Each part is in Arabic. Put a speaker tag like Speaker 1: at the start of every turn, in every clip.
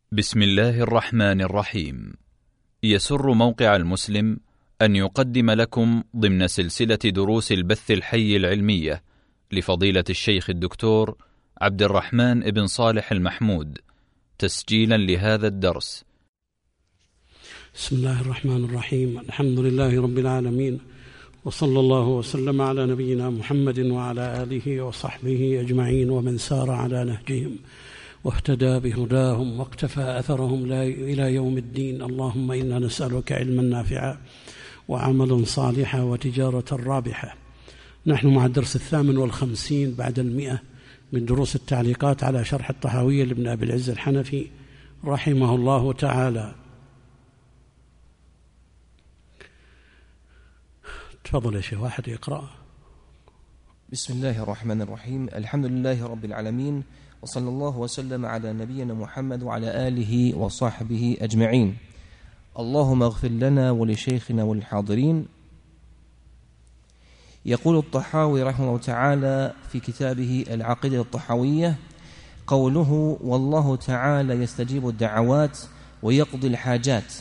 Speaker 1: بسم الله الرحمن الرحيم. يسر موقع المسلم أن يقدم لكم ضمن سلسلة دروس البث الحي العلمية لفضيلة الشيخ الدكتور عبد الرحمن بن صالح المحمود تسجيلا لهذا الدرس.
Speaker 2: بسم الله الرحمن الرحيم. الحمد لله رب العالمين، وصلى الله وسلم على نبينا محمد وعلى آله وصحبه أجمعين ومن سار على نهجهم واهتدى بهداهم واقتفى أثرهم إلى يوم الدين. اللهم إنا نسألك علما نافعا وعملا صالحا وتجارة رابحة. نحن مع الدرس 58 بعد 100 من دروس التعليقات على شرح الطحاوية لابن أبي العز الحنفي رحمه الله تعالى. تفضل يا شيخ، واحد يقرأ.
Speaker 3: بسم الله الرحمن الرحيم. الحمد لله رب العالمين، وصلى الله وسلم على نبينا محمد وعلى آله وصحبه أجمعين. اللهم اغفر لنا ولشيخنا وللحاضرين. يقول الطحاوي رحمه الله تعالى في كتابه العقيدة الطحاوية: قوله والله تعالى يستجيب الدعوات ويقضي الحاجات.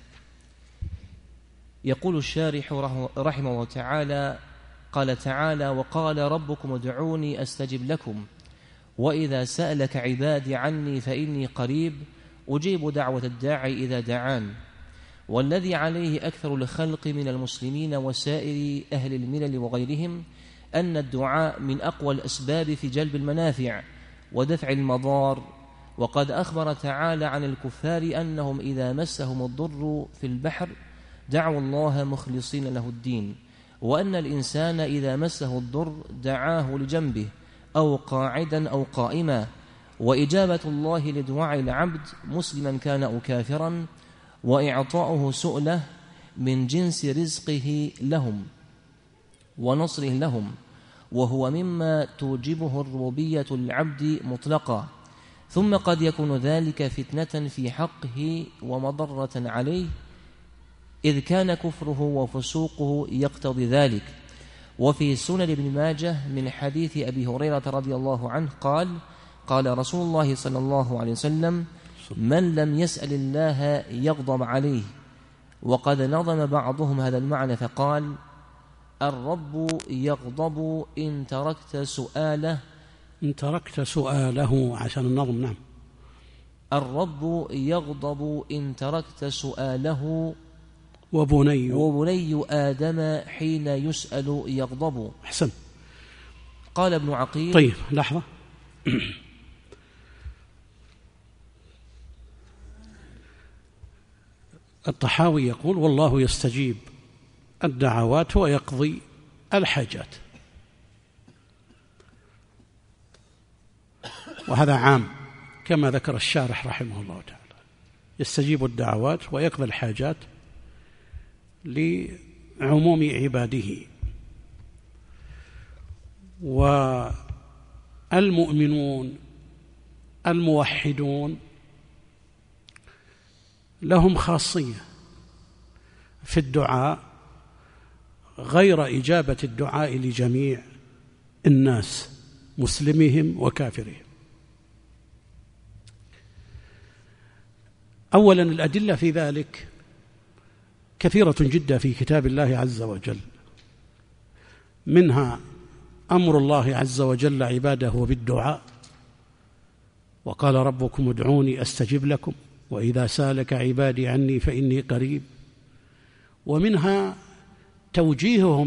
Speaker 3: يقول الشارح رحمه الله تعالى: قال تعالى: وقال ربكم ادعوني أستجب لكم، وإذا سألك عبادي عني فإني قريب أجيب دعوة الداعي إذا دعان. والذي عليه أكثر الخلق من المسلمين وسائر أهل الملل وغيرهم أن الدعاء من أقوى الأسباب في جلب المنافع ودفع المضار. وقد أخبر تعالى عن الكفار أنهم إذا مسهم الضر في البحر دعوا الله مخلصين له الدين، وأن الإنسان إذا مسه الضر دعاه لجنبه أو قاعدا أو قائما. وإجابة الله لدعاء العبد مسلما كان أو كافرا، وإعطاؤه سؤله من جنس رزقه لهم ونصره لهم، وهو مما توجبه الربوبية للعبد مطلقا. ثم قد يكون ذلك فتنة في حقه ومضرة عليه، إذ كان كفره وفسوقه يقتضي ذلك. وفي سنن ابن ماجه من حديث أبي هريرة رضي الله عنه قال: قال رسول الله صلى الله عليه وسلم: من لم يسأل الله يغضب عليه. وقد نظم بعضهم هذا المعنى فقال: الرب يغضب إن تركت سؤاله عشان النظم. نعم، الرب يغضب إن تركت سؤاله، وبني آدم حين يسأل يغضب.
Speaker 2: أحسن.
Speaker 3: قال ابن عقيل.
Speaker 2: طيب لحظة. الطحاوي يقول: والله يستجيب الدعوات ويقضي الحاجات. وهذا عام كما ذكر الشارح رحمه الله تعالى، يستجيب الدعوات ويقضي الحاجات لعموم عباده. والمؤمنون الموحدون لهم خاصية في الدعاء غير إجابة الدعاء لجميع الناس مسلمهم وكافرهم. أولا، الأدلة في ذلك كثيرة جدا في كتاب الله عز وجل، منها أمر الله عز وجل عباده بالدعاء، وقال ربكم ادعوني أستجب لكم، وإذا سالك عبادي عني فإني قريب. ومنها توجيههم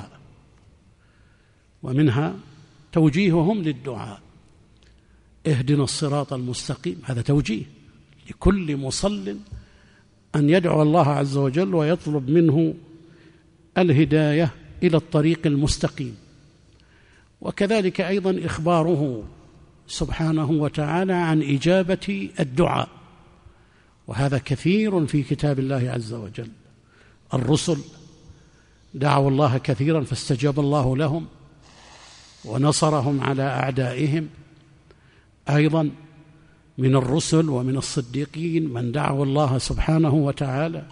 Speaker 2: للدعاء، اهدنا الصراط المستقيم، هذا توجيه لكل مصل أن يدعو الله عز وجل ويطلب منه الهداية إلى الطريق المستقيم. وكذلك أيضا إخباره سبحانه وتعالى عن إجابة الدعاء، وهذا كثير في كتاب الله عز وجل. الرسل دعوا الله كثيرا فاستجاب الله لهم ونصرهم على أعدائهم. أيضا من الرسل ومن الصديقين من دعوا الله سبحانه وتعالى.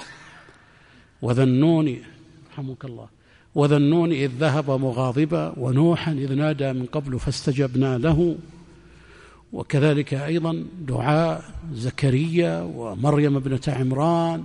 Speaker 2: وذنون إذ ذهب مغاضبا ونوحا إذ نادى من قبل فاستجبنا له وكذلك أيضا دعاء زكريا ومريم ابنة عمران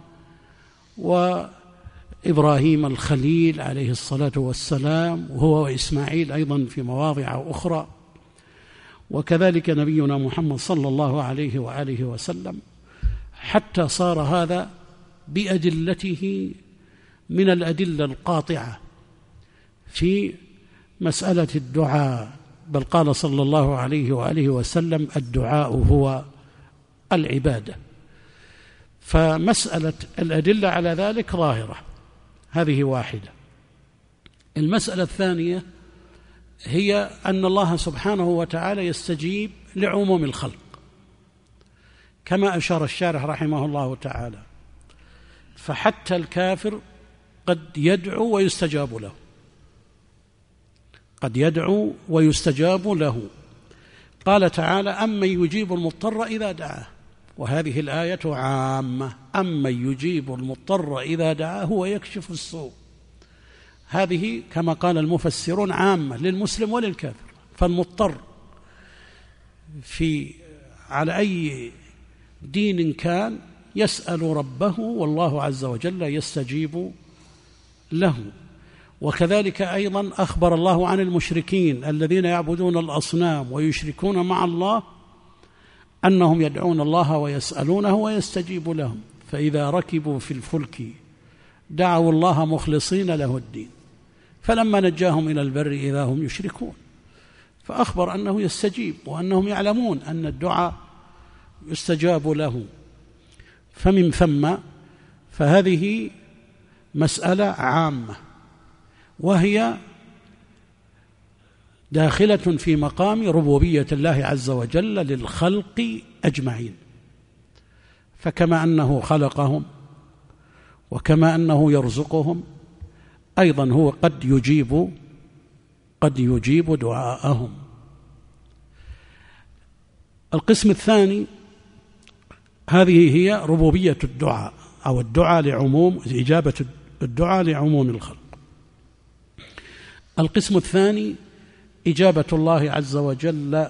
Speaker 2: وإبراهيم الخليل عليه الصلاة والسلام، وهو وإسماعيل أيضا في مواضع أخرى، وكذلك نبينا محمد صلى الله عليه وآله وسلم، حتى صار هذا بأدلته من الأدلة القاطعة في مسألة الدعاء. بل قال صلى الله عليه وآله وسلم: الدعاء هو العبادة. فمسألة الأدلة على ذلك ظاهرة، هذه واحدة. المسألة الثانية هي أن الله سبحانه وتعالى يستجيب لعموم الخلق، كما أشار الشارح رحمه الله تعالى، فحتى الكافر قد يدعو ويستجاب له، قد يدعو ويستجاب له. قال تعالى: أمن يجيب المضطر إذا دعاه، وهذه الآية عامة: أمن يجيب المضطر إذا دعاه ويكشف السوء. هذه كما قال المفسرون عامة للمسلم وللكافر، فالمضطر على أي دين كان يسأل ربه، والله عز وجل يستجيب له. وكذلك أيضا أخبر الله عن المشركين الذين يعبدون الأصنام ويشركون مع الله أنهم يدعون الله ويسألونه ويستجيب لهم، فإذا ركبوا في الفلك دعوا الله مخلصين له الدين، فلما نجاهم إلى البر إذا هم يشركون. فأخبر أنه يستجيب، وأنهم يعلمون أن الدعاء يستجاب له. فمن ثم فهذه مسألة عامة، وهي داخلة في مقام ربوبية الله عز وجل للخلق أجمعين. فكما أنه خلقهم وكما أنه يرزقهم، أيضا هو قد يجيب دعاءهم. القسم الثاني، هذه هي ربوبية الدعاء، أو الدعاء لعموم، إجابة الدعاء لعموم الخلق. القسم الثاني إجابة الله عز وجل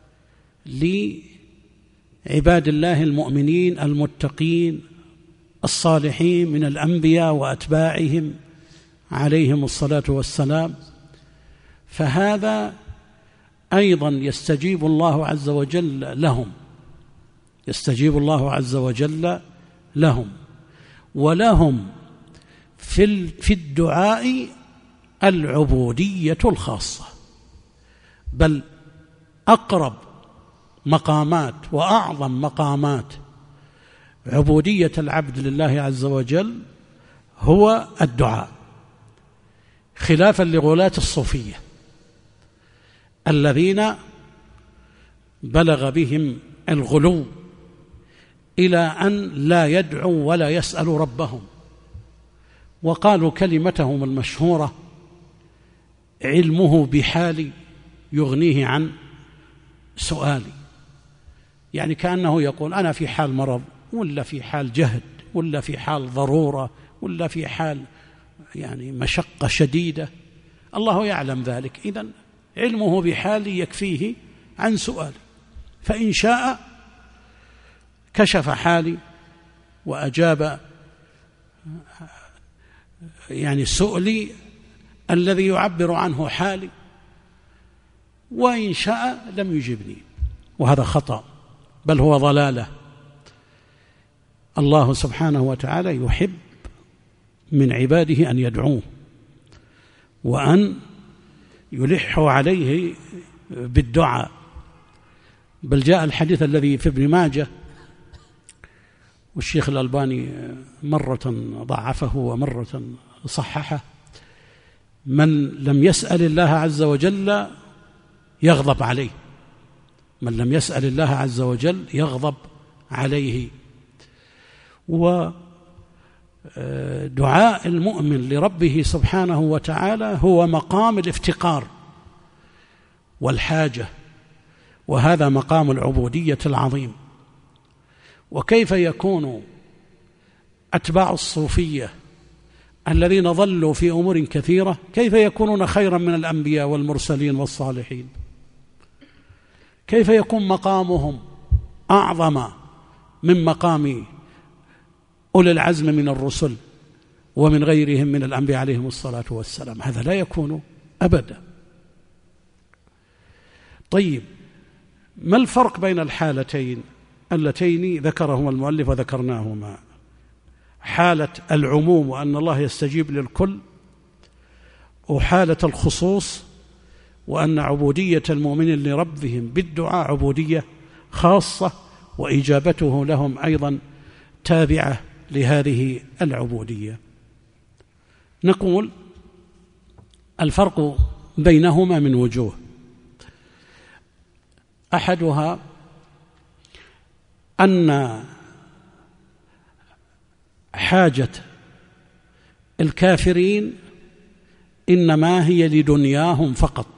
Speaker 2: لعباد الله المؤمنين المتقين الصالحين من الأنبياء وأتباعهم عليهم الصلاة والسلام. فهذا أيضا يستجيب الله عز وجل لهم، يستجيب الله عز وجل لهم، ولهم في الدعاء العبودية الخاصة، بل أقرب مقامات وأعظم مقامات عبودية العبد لله عز وجل هو الدعاء، خلافا لغلاة الصوفية الذين بلغ بهم الغلو إلى أن لا يدعوا ولا يسألوا ربهم، وقالوا كلمتهم المشهورة: علمه بحالي يغنيه عن سؤالي. يعني كأنه يقول: أنا في حال مرض، ولا في حال جهد، ولا في حال ضرورة، ولا في حال يعني مشقة شديدة، الله يعلم ذلك، إذن علمه بحالي يكفيه عن سؤالي، فإن شاء كشف حالي وأجاب يعني سؤلي الذي يعبر عنه حالي، وإن شاء لم يجبني. وهذا خطأ، بل هو ضلالة. الله سبحانه وتعالى يحب من عباده أن يدعوه وأن يلحوا عليه بالدعاء. بل جاء الحديث الذي في ابن ماجه، والشيخ الألباني مرة ضعفه ومرة صححه: من لم يسأل الله عز وجل يغضب عليه، من لم يسأل الله عز وجل يغضب عليه. ودعاء المؤمن لربه سبحانه وتعالى هو مقام الافتقار والحاجة، وهذا مقام العبودية العظيم. وكيف يكون أتباع الصوفية الذين ضلوا في أمور كثيرة كيف يكونون خيرا من الأنبياء والمرسلين والصالحين؟ كيف يكون مقامهم أعظم من مقام أولي العزم من الرسل ومن غيرهم من الأنبياء عليهم الصلاة والسلام؟ هذا لا يكون أبدا. طيب، ما الفرق بين الحالتين اللتين ذكرهما المؤلف وذكرناهما؟ حالة العموم وأن الله يستجيب للكل، وحالة الخصوص وأن عبودية المؤمنين لربهم بالدعاء عبودية خاصة، وإجابته لهم أيضا تابعة لهذه العبودية. نقول الفرق بينهما من وجوه. أحدها أن حاجة الكافرين إنما هي لدنياهم فقط،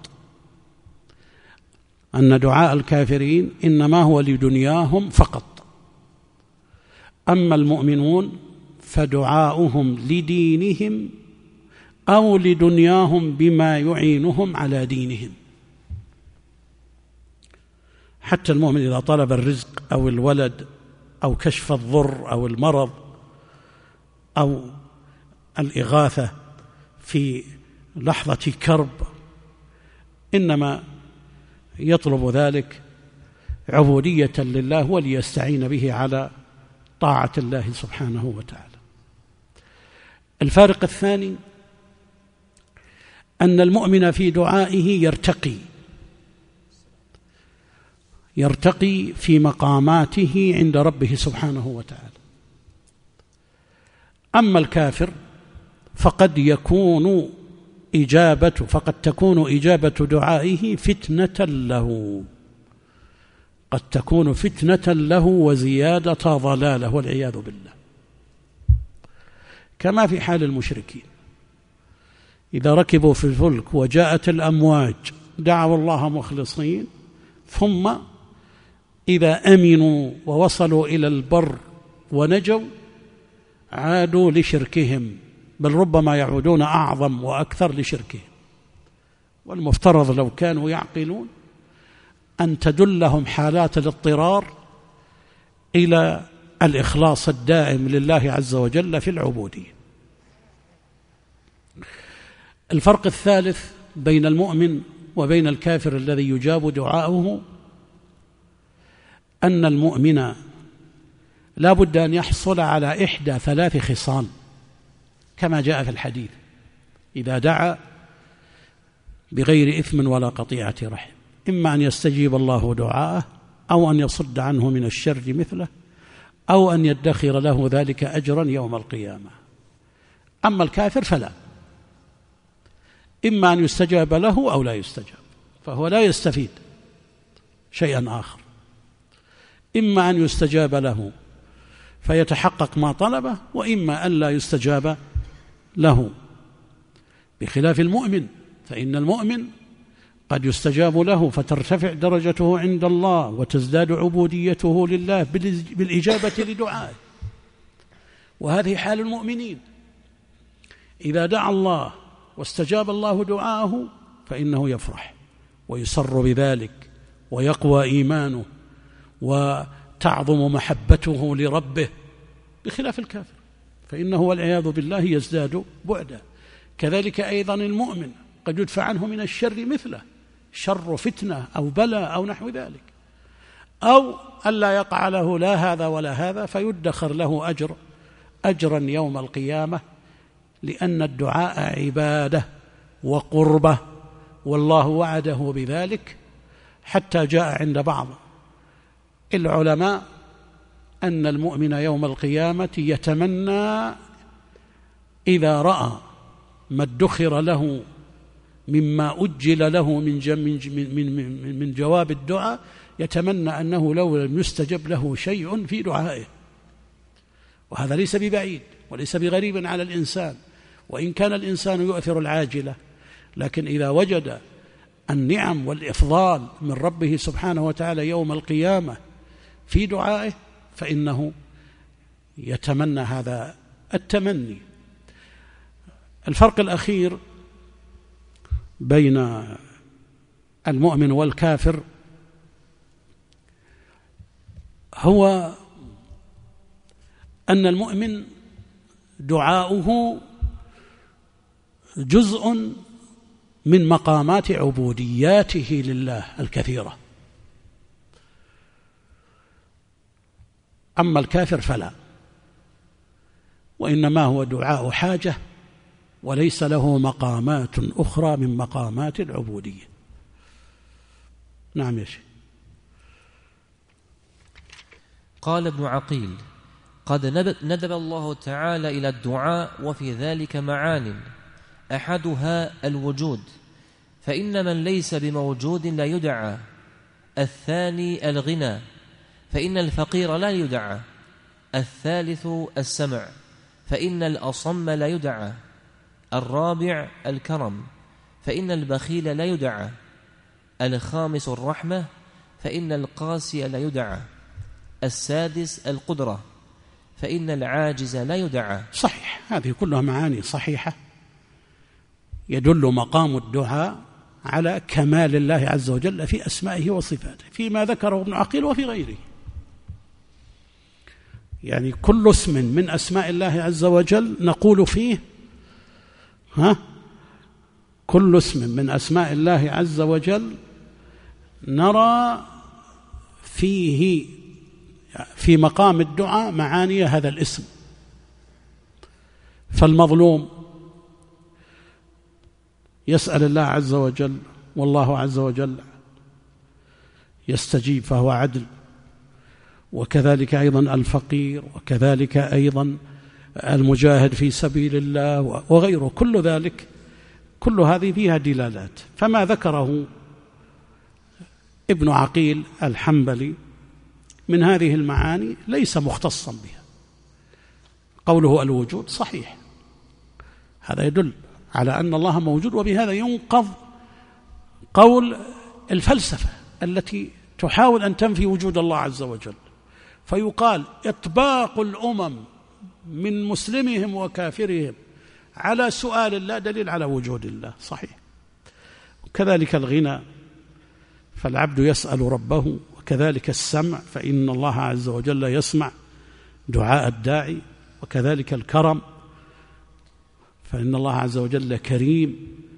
Speaker 2: أن دعاء الكافرين إنما هو لدنياهم فقط، أما المؤمنون فدعاؤهم لدينهم أو لدنياهم بما يعينهم على دينهم. حتى المؤمن إذا طلب الرزق أو الولد أو كشف الضر أو المرض أو الإغاثة في لحظة كرب، إنما يطلب ذلك عبودية لله وليستعين به على طاعة الله سبحانه وتعالى. الفارق الثاني أن المؤمن في دعائه يرتقي في مقاماته عند ربه سبحانه وتعالى. أما الكافر فقد تكون إجابة دعائه فتنة له، قد تكون فتنة له وزيادة ضلاله والعياذ بالله، كما في حال المشركين إذا ركبوا في الفلك وجاءت الأمواج دعوا الله مخلصين، ثم إذا أمنوا ووصلوا إلى البر ونجوا عادوا لشركهم، بل ربما يعودون أعظم وأكثر لشركهم. والمفترض لو كانوا يعقلون أن تدلهم حالات الاضطرار إلى الإخلاص الدائم لله عز وجل في العبودية. الفرق الثالث بين المؤمن وبين الكافر الذي يجاب دعاؤه أن المؤمن لا بد أن يحصل على إحدى ثلاث خصال كما جاء في الحديث: إذا دعا بغير إثم ولا قطيعة رحم، إما أن يستجيب الله دعاءه أو أن يصد عنه من الشر مثله أو أن يدخر له ذلك أجرا يوم القيامة. أما الكافر فلا، إما أن يستجاب له أو لا يستجاب، فهو لا يستفيد شيئا آخر. إما أن يستجاب له فيتحقق ما طلبه، وإما أن لا يستجاب له، بخلاف المؤمن، فإن المؤمن قد يستجاب له فترتفع درجته عند الله وتزداد عبوديته لله بالإجابة لدعائه. وهذه حال المؤمنين، إذا دعا الله واستجاب الله دعاءه فإنه يفرح ويسر بذلك ويقوى إيمانه وتعظم محبته لربه، بخلاف الكافر فإنه والعياذ بالله يزداد بعدا. كذلك أيضا المؤمن قد يدفع عنه من الشر مثله، شر فتنة أو بلاء أو نحو ذلك، أو ألا يقع له لا هذا ولا هذا فيدخر له أجرا يوم القيامة، لأن الدعاء عبادة وقربة، والله وعده بذلك. حتى جاء عند بعض العلماء أن المؤمن يوم القيامة يتمنى إذا رأى ما ادخر له مما أجل له من جواب الدعاء، يتمنى أنه لو لم يستجب له شيء في دعائه. وهذا ليس ببعيد وليس بغريب على الإنسان، وإن كان الإنسان يؤثر العاجلة، لكن إذا وجد النعم والإفضال من ربه سبحانه وتعالى يوم القيامة في دعائه فإنه يتمنى هذا التمني. الفرق الأخير بين المؤمن والكافر هو أن المؤمن دعاؤه جزء من مقامات عبودياته لله الكثيرة. أما الكافر فلا، وإنما هو دعاء حاجة وليس له مقامات أخرى من مقامات العبودية. نعم يا شيخ.
Speaker 3: قال ابن عقيل: قد ندب الله تعالى إلى الدعاء وفي ذلك معان، أحدها الوجود، فإن من ليس بموجود لا يدعى. الثاني الغنى، فإن الفقير لا يدعى. الثالث السمع، فإن الأصم لا يدعى. الرابع الكرم، فإن البخيل لا يدعى. الخامس الرحمة، فإن القاسي لا يدعى. السادس القدرة، فإن العاجز لا يدعى.
Speaker 2: صحيح، هذه كلها معاني صحيحة يدل مقام الدعاء على كمال الله عز وجل في أسمائه وصفاته فيما ذكره ابن عقيل وفي غيره. يعني كل اسم من أسماء الله عز وجل نقول فيه كل اسم من أسماء الله عز وجل نرى فيه في مقام الدعاء معاني هذا الاسم. فالمظلوم يسأل الله عز وجل والله عز وجل يستجيب فهو عدل، وكذلك أيضا الفقير، وكذلك أيضا المجاهد في سبيل الله وغيره. كل ذلك كل هذه فيها دلالات. فما ذكره ابن عقيل الحنبلي من هذه المعاني ليس مختصا بها. قوله الوجود صحيح، هذا يدل على أن الله موجود، وبهذا ينقض قول الفلسفة التي تحاول أن تنفي وجود الله عز وجل، فيقال إطباق الأمم من مسلمهم وكافرهم على سؤال الله دليل على وجود الله. صحيح. وكذلك الغنى، فالعبد يسأل ربه، وكذلك السمع، فإن الله عز وجل يسمع دعاء الداعي، وكذلك الكرم، فإن الله عز وجل كريم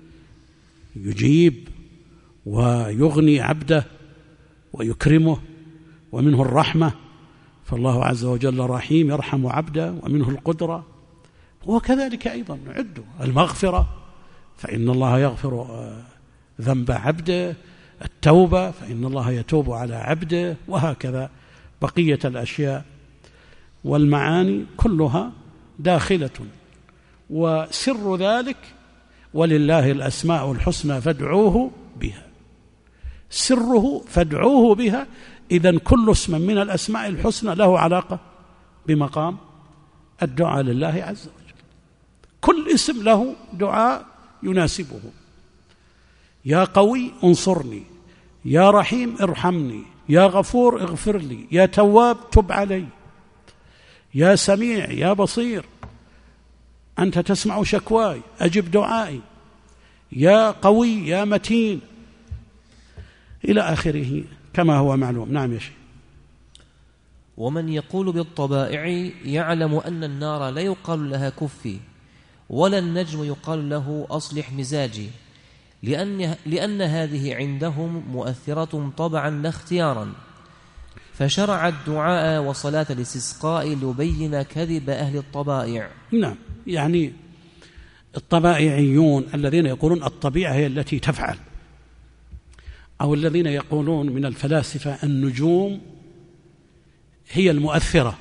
Speaker 2: يجيب ويغني عبده ويكرمه. ومنه الرحمة، فالله عز وجل رحيم يرحم عبده. ومنه القدرة، وكذلك أيضا نعد المغفرة، فإن الله يغفر ذنب عبده. التوبة، فإن الله يتوب على عبده، وهكذا بقية الأشياء والمعاني كلها داخلة. وسر ذلك ولله الأسماء الحسنى فادعوه بها، سره فادعوه بها. إذن كل اسم من الأسماء الحسنى له علاقة بمقام الدعاء لله عز وجل. كل اسم له دعاء يناسبه. يا قوي انصرني، يا رحيم ارحمني، يا غفور اغفر لي، يا تواب تب علي، يا سميع يا بصير أنت تسمع شكواي أجب دعائي، يا قوي يا متين، إلى آخره كما هو معلوم. نعم يا شيخ.
Speaker 3: ومن يقول بالطبائع يعلم أن النار لا يقال لها كفي، ولا النجم يقال له أصلح مزاجي، لأن هذه عندهم مؤثرة طبعا لا اختيارا. فشرع الدعاء وصلاة الاستسقاء ليبين كذب أهل الطبائع.
Speaker 2: نعم، يعني الطبائعيون الذين يقولون الطبيعة هي التي تفعل، أو الذين يقولون من الفلاسفة النجوم هي المؤثرة.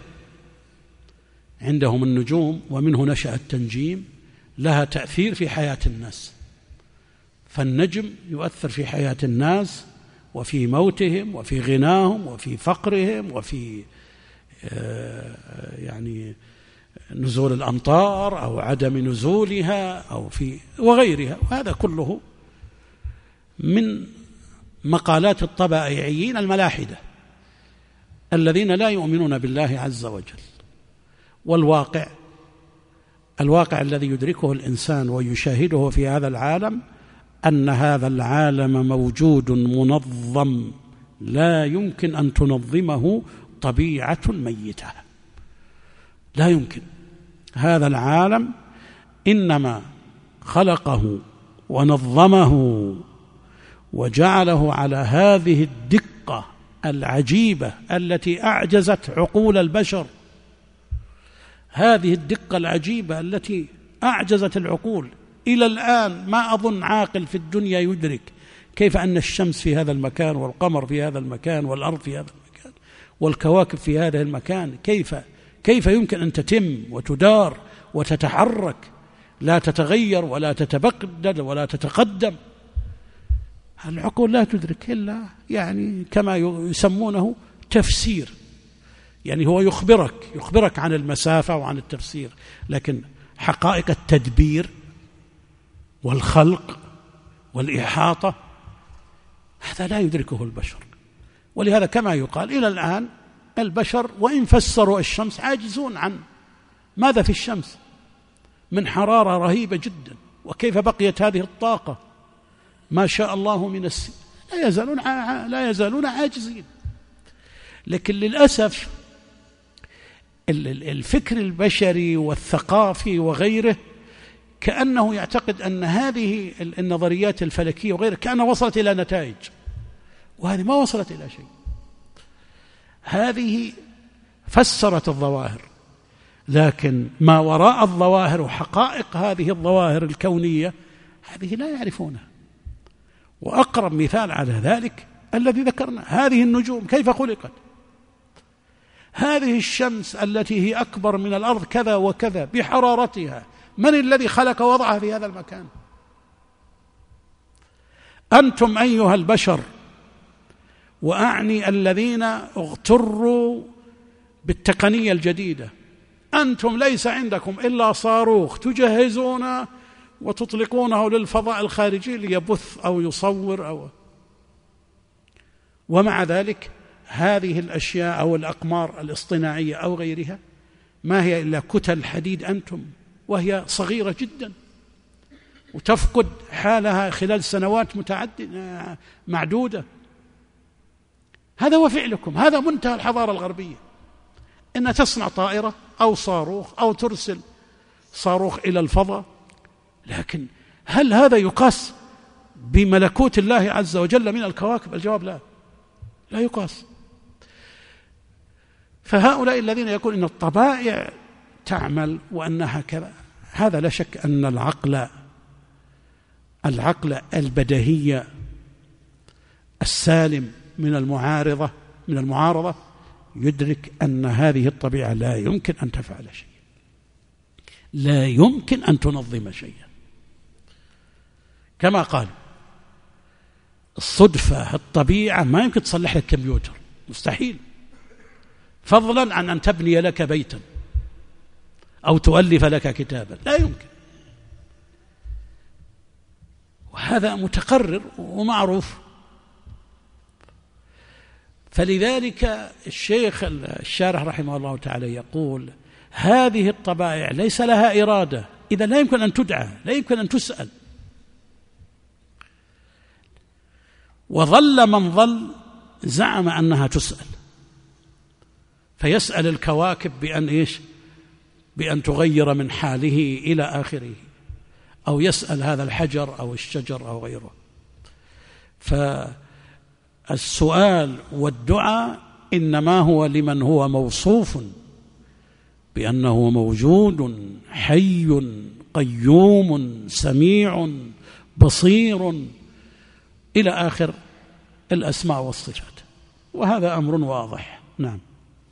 Speaker 2: عندهم النجوم ومنه نشأ التنجيم لها تأثير في حياة الناس، فالنجم يؤثر في حياة الناس وفي موتهم وفي غناهم وفي فقرهم وفي يعني نزول الأمطار أو عدم نزولها أو في وغيرها. وهذا كله من مقالات الطبائعيين الملاحدة الذين لا يؤمنون بالله عز وجل. الواقع الذي يدركه الإنسان ويشاهده في هذا العالم أن هذا العالم موجود منظم لا يمكن أن تنظمه طبيعة ميتة، لا يمكن. هذا العالم إنما خلقه ونظمه وجعله على هذه الدقة العجيبة التي أعجزت عقول البشر، هذه الدقة العجيبة التي أعجزت العقول. إلى الآن ما أظن عاقل في الدنيا يدرك كيف أن الشمس في هذا المكان والقمر في هذا المكان والأرض في هذا المكان والكواكب في هذا المكان، كيف يمكن أن تتم وتدار وتتحرك، لا تتغير ولا تتبدل ولا تتقدم. العقول لا تدرك إلا يعني كما يسمونه تفسير، يعني هو يخبرك عن المسافة وعن التفسير، لكن حقائق التدبير والخلق والإحاطة هذا لا يدركه البشر. ولهذا كما يقال إلى الآن البشر وإن فسروا الشمس عاجزون عن ماذا في الشمس من حرارة رهيبة جدا، وكيف بقيت هذه الطاقة ما شاء الله من لا يزالون عاجزين. لكن للأسف الفكر البشري والثقافي وغيره كأنه يعتقد أن هذه النظريات الفلكية وغيرها كأنها وصلت إلى نتائج، وهذه ما وصلت إلى شيء. هذه فسرت الظواهر، لكن ما وراء الظواهر وحقائق هذه الظواهر الكونية هذه لا يعرفونها. وأقرب مثال على ذلك الذي ذكرنا، هذه النجوم كيف خلقت، هذه الشمس التي هي أكبر من الأرض كذا وكذا بحرارتها، من الذي خلق وضعها في هذا المكان؟ أنتم أيها البشر، وأعني الذين اغتروا بالتقنية الجديدة، أنتم ليس عندكم إلا صاروخ تجهزون وتطلقونه للفضاء الخارجي ليبث أو يصور ومع ذلك هذه الأشياء أو الأقمار الاصطناعية أو غيرها ما هي إلا كتل حديد أنتم، وهي صغيرة جدا وتفقد حالها خلال سنوات معدودة. هذا هو فعلكم، هذا منتهى الحضارة الغربية، إن تصنع طائرة أو صاروخ أو ترسل صاروخ إلى الفضاء. لكن هل هذا يقاس بملكوت الله عز وجل من الكواكب؟ الجواب لا يقاس. فهؤلاء الذين يقول إن الطبائع تعمل وأنها كذا، هذا لا شك أن العقل البديهي السالم من المعارضة يدرك أن هذه الطبيعة لا يمكن أن تفعل شيء، لا يمكن أن تنظم شيئا. كما قال الصدفة الطبيعة ما يمكن تصلح لك كمبيوتر، مستحيل، فضلا عن أن تبني لك بيتا أو تؤلف لك كتابا، لا يمكن. وهذا متقرر ومعروف. فلذلك الشيخ الشارح رحمه الله تعالى يقول هذه الطبائع ليس لها إرادة، إذا لا يمكن أن تدعى، لا يمكن أن تسأل. وظل من ظل زعم أنها تسأل، فيسأل الكواكب بأن تغير من حاله إلى آخره، أو يسأل هذا الحجر أو الشجر أو غيره. فالسؤال والدعاء إنما هو لمن هو موصوف بأنه موجود حي قيوم سميع بصير إلى آخر الأسماء والصفات، وهذا أمر واضح. نعم.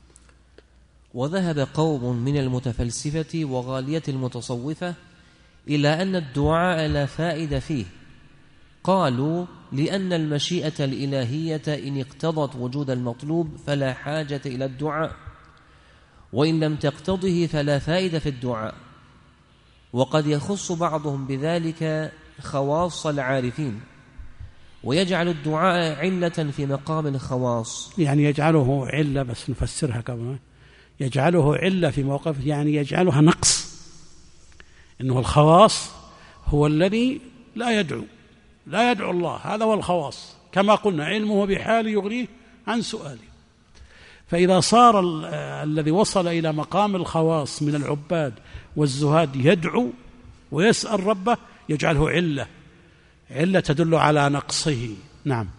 Speaker 3: وذهب قوم من المتفلسفة وغالية المتصوفة إلى أن الدعاء لا فائدة فيه. قالوا لأن المشيئة الإلهية إن اقتضت وجود المطلوب فلا حاجة إلى الدعاء، وإن لم تقتضه فلا فائدة في الدعاء. وقد يخص بعضهم بذلك خواص العارفين، ويجعل الدعاء علة في مقام الخواص،
Speaker 2: يعني يجعله علة، بس نفسرها كمان، يجعله علة في موقف، يعني يجعلها نقص، إنه الخواص هو الذي لا يدعو الله، هذا هو الخواص، كما قلنا علمه بحال يغنيه عن سؤاله. فإذا صار الذي وصل إلى مقام الخواص من العباد والزهاد يدعو ويسأل ربه يجعله علة تدل على نقصه. نعم.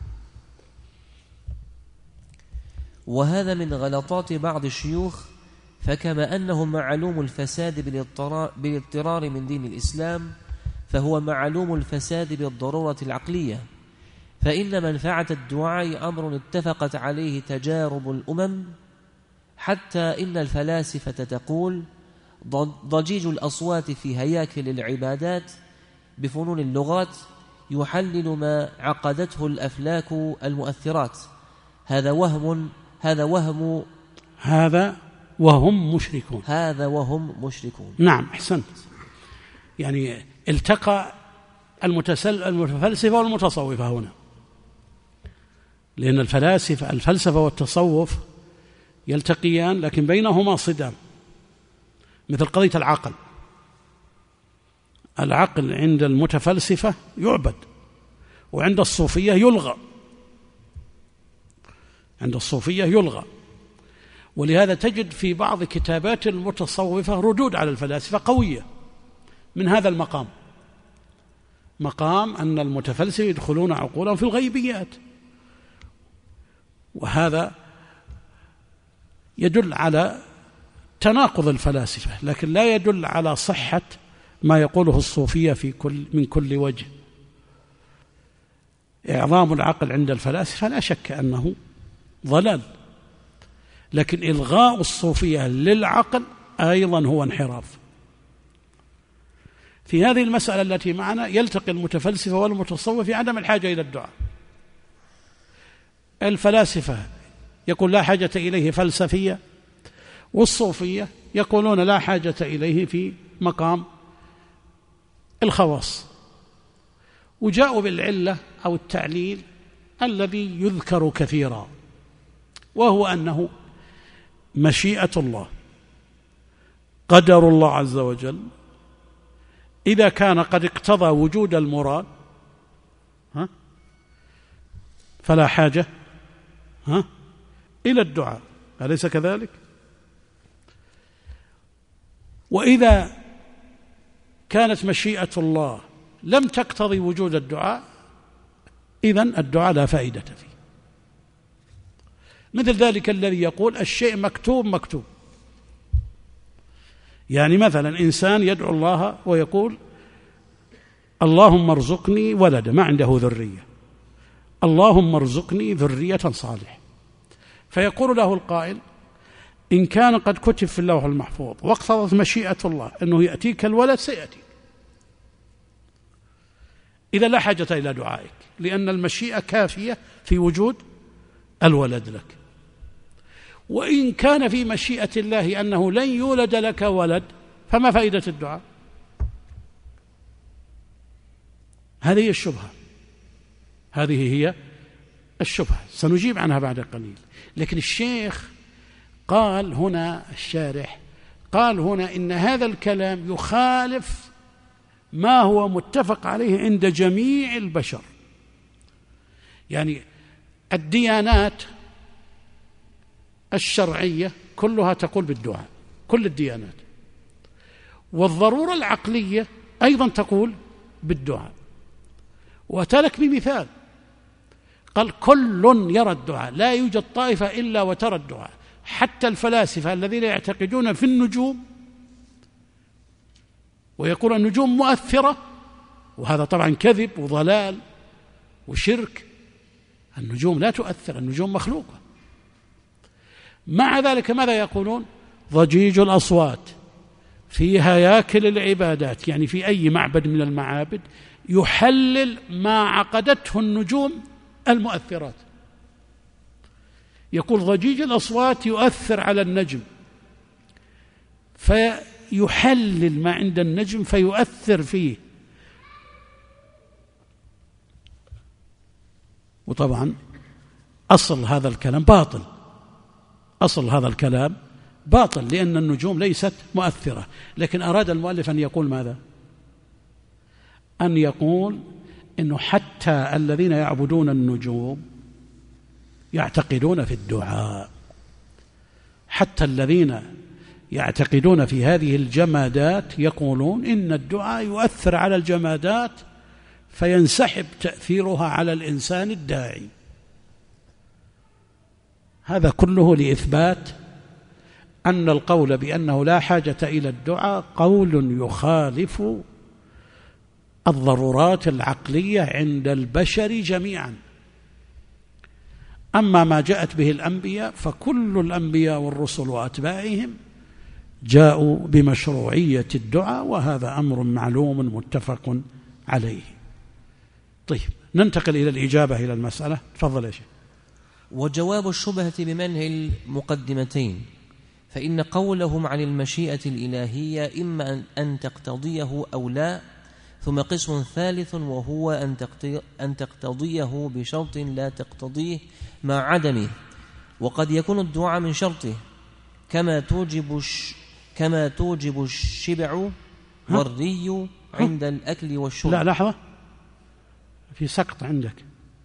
Speaker 3: وهذا من غلطات بعض الشيوخ، فكما أنه معلوم الفساد بالاضطرار من دين الإسلام، فهو معلوم الفساد بالضرورة العقلية، فإن منفعة الدعاء أمر اتفقت عليه تجارب الأمم، حتى إن الفلاسفة تقول ضجيج الأصوات في هياكل العبادات بفنون اللغات يحلل ما عقدته الأفلاك المؤثرات. هذا وهم مشركون.
Speaker 2: نعم، أحسنت. يعني التقى المتفلسفة والمتصوفة هنا، لأن الفلسفة والتصوف يلتقيان لكن بينهما صدام، مثل قضية العقل عند المتفلسفة يعبد، وعند الصوفية يلغى. ولهذا تجد في بعض كتابات المتصوفة ردود على الفلاسفة قوية من هذا مقام أن المتفلسفة يدخلون عقولهم في الغيبيات، وهذا يدل على تناقض الفلاسفة، لكن لا يدل على صحة ما يقوله الصوفية من كل وجه. إعظام العقل عند الفلاسفة لا شك أنه ضلال، لكن إلغاء الصوفية للعقل أيضا هو انحراف. في هذه المسألة التي معنا يلتقي المتفلسفة والمتصوف في عدم الحاجة إلى الدعاء. الفلاسفة يقول لا حاجة إليه فلسفية، والصوفية يقولون لا حاجة إليه في مقام الخواص، وجاءوا بالعلة أو التعليل الذي يذكر كثيرا، وهو أنه مشيئة الله، قدر الله عز وجل، إذا كان قد اقتضى وجود المراد فلا حاجة إلى الدعاء، أليس كذلك؟ وإذا كانت مشيئة الله لم تقتضي وجود الدعاء، إذن الدعاء لا فائدة فيه. مثل ذلك الذي يقول الشيء مكتوب، يعني مثلا إنسان يدعو الله ويقول اللهم ارزقني ولدا، ما عنده ذرية، اللهم ارزقني ذرية صالح، فيقول له القائل إن كان قد كتب في اللوح المحفوظ واقتضت مشيئة الله أنه يأتيك الولد سيأتيك، إذا لا حاجة إلى دعائك، لأن المشيئة كافية في وجود الولد لك. وإن كان في مشيئة الله أنه لن يولد لك ولد، فما فائدة الدعاء؟ هذه هي الشبهة، سنجيب عنها بعد قليل. لكن الشيخ قال هنا، الشارح قال هنا إن هذا الكلام يخالف ما هو متفق عليه عند جميع البشر. يعني الديانات الشرعية كلها تقول بالدعاء، كل الديانات، والضرورة العقلية أيضا تقول بالدعاء. وتلك بمثال، قال كل يرى الدعاء، لا يوجد طائفة إلا وترى الدعاء، حتى الفلاسفة الذين يعتقدون في النجوم ويقول النجوم مؤثرة، وهذا طبعا كذب وضلال وشرك، النجوم لا تؤثر، النجوم مخلوقة. مع ذلك ماذا يقولون؟ ضجيج الأصوات في هياكل العبادات، يعني في أي معبد من المعابد، يحلل ما عقدته النجوم المؤثرات. يقول ضجيج الأصوات يؤثر على النجم، فيحلل ما عند النجم فيؤثر فيه. وطبعا أصل هذا الكلام باطل، لأن النجوم ليست مؤثرة. لكن أراد المؤلف أن يقول ماذا؟ أن يقول إنه حتى الذين يعبدون النجوم يعتقدون في الدعاء، حتى الذين يعتقدون في هذه الجمادات يقولون إن الدعاء يؤثر على الجمادات فينسحب تأثيرها على الإنسان الداعي. هذا كله لإثبات أن القول بأنه لا حاجة إلى الدعاء قول يخالف الضرورات العقلية عند البشر جميعا. أما ما جاءت به الأنبياء فكل الأنبياء والرسل وأتباعهم جاءوا بمشروعية الدعاء، وهذا أمر معلوم متفق عليه. طيب، ننتقل إلى الإجابة إلى المسألة. تفضل يا شيخ.
Speaker 3: وجواب الشبهة بمنع المقدمتين، فإن قولهم عن المشيئة الإلهية إما أن تقتضيه أو لا، ثم قسم ثالث وهو أن تقتضيه بشرط لا تقتضيه مع عدمه، وقد يكون الدعاء من شرطه كما توجب الشبع والري عند الأكل والشرب.
Speaker 2: لا، لحظة، في سقط عندك.